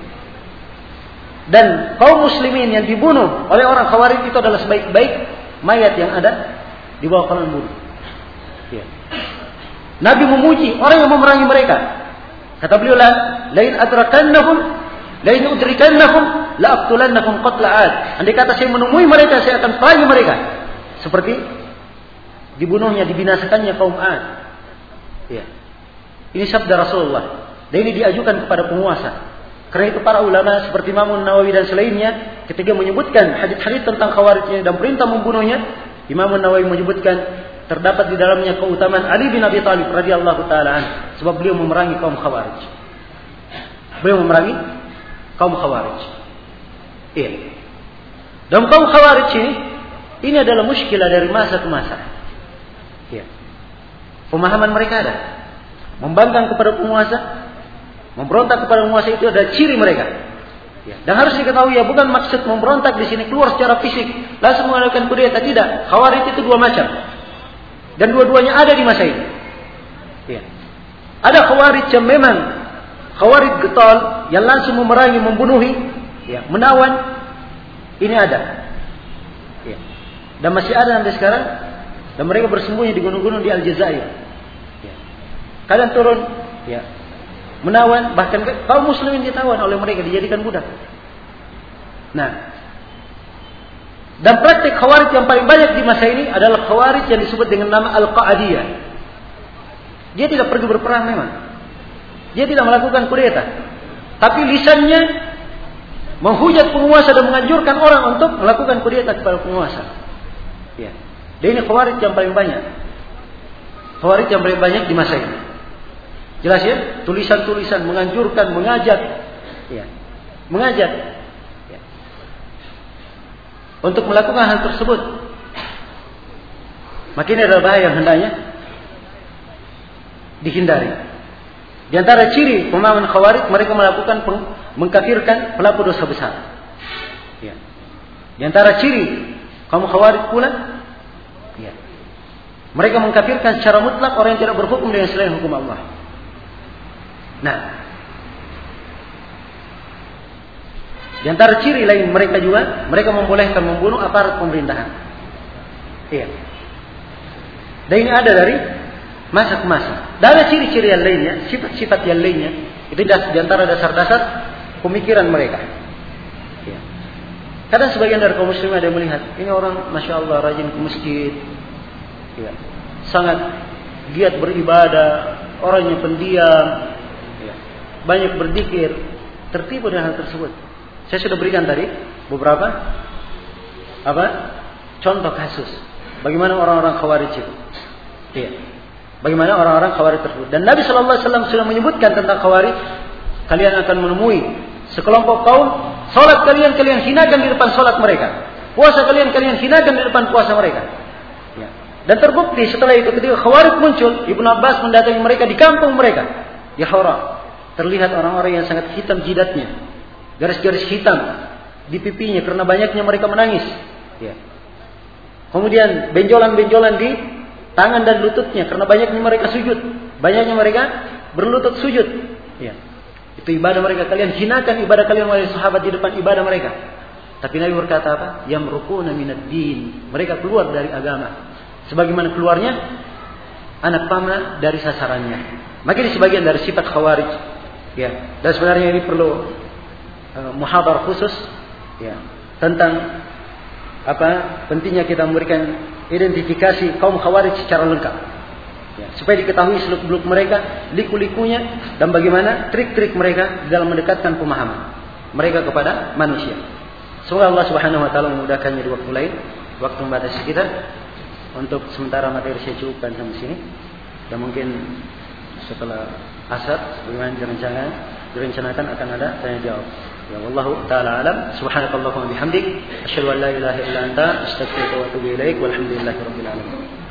Dan kaum muslimin yang dibunuh oleh orang Khawarij itu adalah sebaik-baik mayat yang ada di bawah kolong bumi. Ya. Nabi memuji orang yang memerangi mereka. Kata beliau, lain adrakannahum, lain udrikannahum, la aqtulannahum qatla 'ad. Andai kata saya menemui mereka, saya akan perangi mereka. Seperti dibunuhnya, dibinasakannya kaum 'Ad. Ya. Ini sabda Rasulullah. Dan ini diajukan kepada penguasa. Karena itu para ulama seperti Imam Nawawi dan selainnya ketika menyebutkan hadits-hadits tentang Khawarij dan perintah membunuhnya, Imam Nawawi menyebutkan terdapat di dalamnya keutamaan Ali bin Abi Thalib radhiyallahu taala anhu, sebab beliau memerangi kaum Khawarij. Beliau memerangi kaum Khawarij. Iya. Dan kaum Khawarij ini adalah muskilah dari masa ke masa. Iya. Pemahaman mereka ada. Membangkang kepada penguasa, memberontak kepada penguasa itu ada ciri mereka. Ya. Dan harus diketahui ya, bukan maksud memberontak di sini keluar secara fisik, langsung mengadakan kudeta, tidak. Khawarij itu dua macam. Dan dua-duanya ada di masa ini. Ya. Ada Khawarij yang memang Khawarij getol, yang langsung memerangi, membunuhi, ya, menawan. Ini ada. Ya. Dan masih ada sampai sekarang. Dan mereka bersembunyi di gunung-gunung di Aljazair. Ya. Kadang turun, ya, menawan, bahkan kaum muslimin ditawan oleh mereka, dijadikan budak. Nah, dan praktik Khawarij yang paling banyak di masa ini adalah Khawarij yang disebut dengan nama Al-Qa'adiyah. Dia tidak pergi berperang memang. Dia tidak melakukan kudeta. Tapi lisannya menghujat penguasa dan menganjurkan orang untuk melakukan kudeta kepada penguasa. Ya. Dan ini Khawarij yang paling banyak. Khawarij yang paling banyak di masa ini. Jelas ya? Tulisan-tulisan menganjurkan, mengajak, ya, mengajak, ya, untuk melakukan hal tersebut. Maka ini adalah bahaya yang hendaknya dihindari. Di antara ciri pemahaman Khawarij, mereka melakukan mengkafirkan pelaku dosa besar. Ya. Di antara ciri kaum Khawarij pula, ya, mereka mengkafirkan secara mutlak orang yang tidak berhukum dengan selain hukum Allah. Nah, di antara ciri lain mereka juga, mereka membolehkan membunuh aparat pemerintahan. Iya. Dan ini ada dari masa ke masa. Dan ada ciri-ciri yang lainnya, sifat-sifat yang lainnya. Itu di antara dasar-dasar pemikiran mereka. Iya. Kadang sebagian dari kaum muslimin ada yang melihat, ini orang Masya Allah rajin ke masjid, ya, sangat giat beribadah, orangnya pendiam, ya, banyak berzikir, tertipu dengan hal tersebut. Saya sudah berikan tadi beberapa contoh kasus bagaimana orang-orang Khawarij itu. Ya. Bagaimana orang-orang Khawarij tersebut. Dan Nabi sallallahu alaihi wasallam sudah menyebutkan tentang Khawarij, kalian akan menemui sekelompok kaum Salat kalian hinakan di depan salat mereka. Puasa kalian hinakan di depan puasa mereka. Ya. Dan terbukti setelah itu ketika Khawarij muncul, Ibnu Abbas mendatangi mereka di kampung mereka. Ya Hura, terlihat orang-orang yang sangat hitam jidatnya, garis-garis hitam di pipinya karena banyaknya mereka menangis. Ya. Kemudian benjolan-benjolan di tangan dan lututnya karena banyaknya mereka sujud, banyaknya mereka berlutut sujud. Ya. Itu ibadah mereka. Kalian hinakan ibadah kalian wahai sahabat di depan ibadah mereka. Tapi Nabi berkata apa? Yamruquna minad din. Mereka keluar dari agama. Sebagaimana keluarnya anak panah dari sasarannya. Maka ini sebagian dari sifat Khawarij. Ya. Dan sebenarnya ini perlu muhadharah khusus ya, tentang pentingnya kita memberikan identifikasi kaum Khawarij secara lengkap. Ya, supaya diketahui seluk-beluk mereka, liku-likunya, dan bagaimana trik-trik mereka dalam mendekatkan pemahaman mereka kepada manusia. Semoga Allah Subhanahu wa taala memudahkannya di waktu lain, waktu membatasi kita. Untuk sementara materi saya cukupkan sampai sini. Dan mungkin setelah asar bagaimana direncanakan akan ada tanya jawab. Ya wallahu taala alam. Subhanakallahumma bihamdik asyhadu an la ilaha illa anta astaghfiruka wa atubu ilaik. Walhamdulillahirabbil alamin.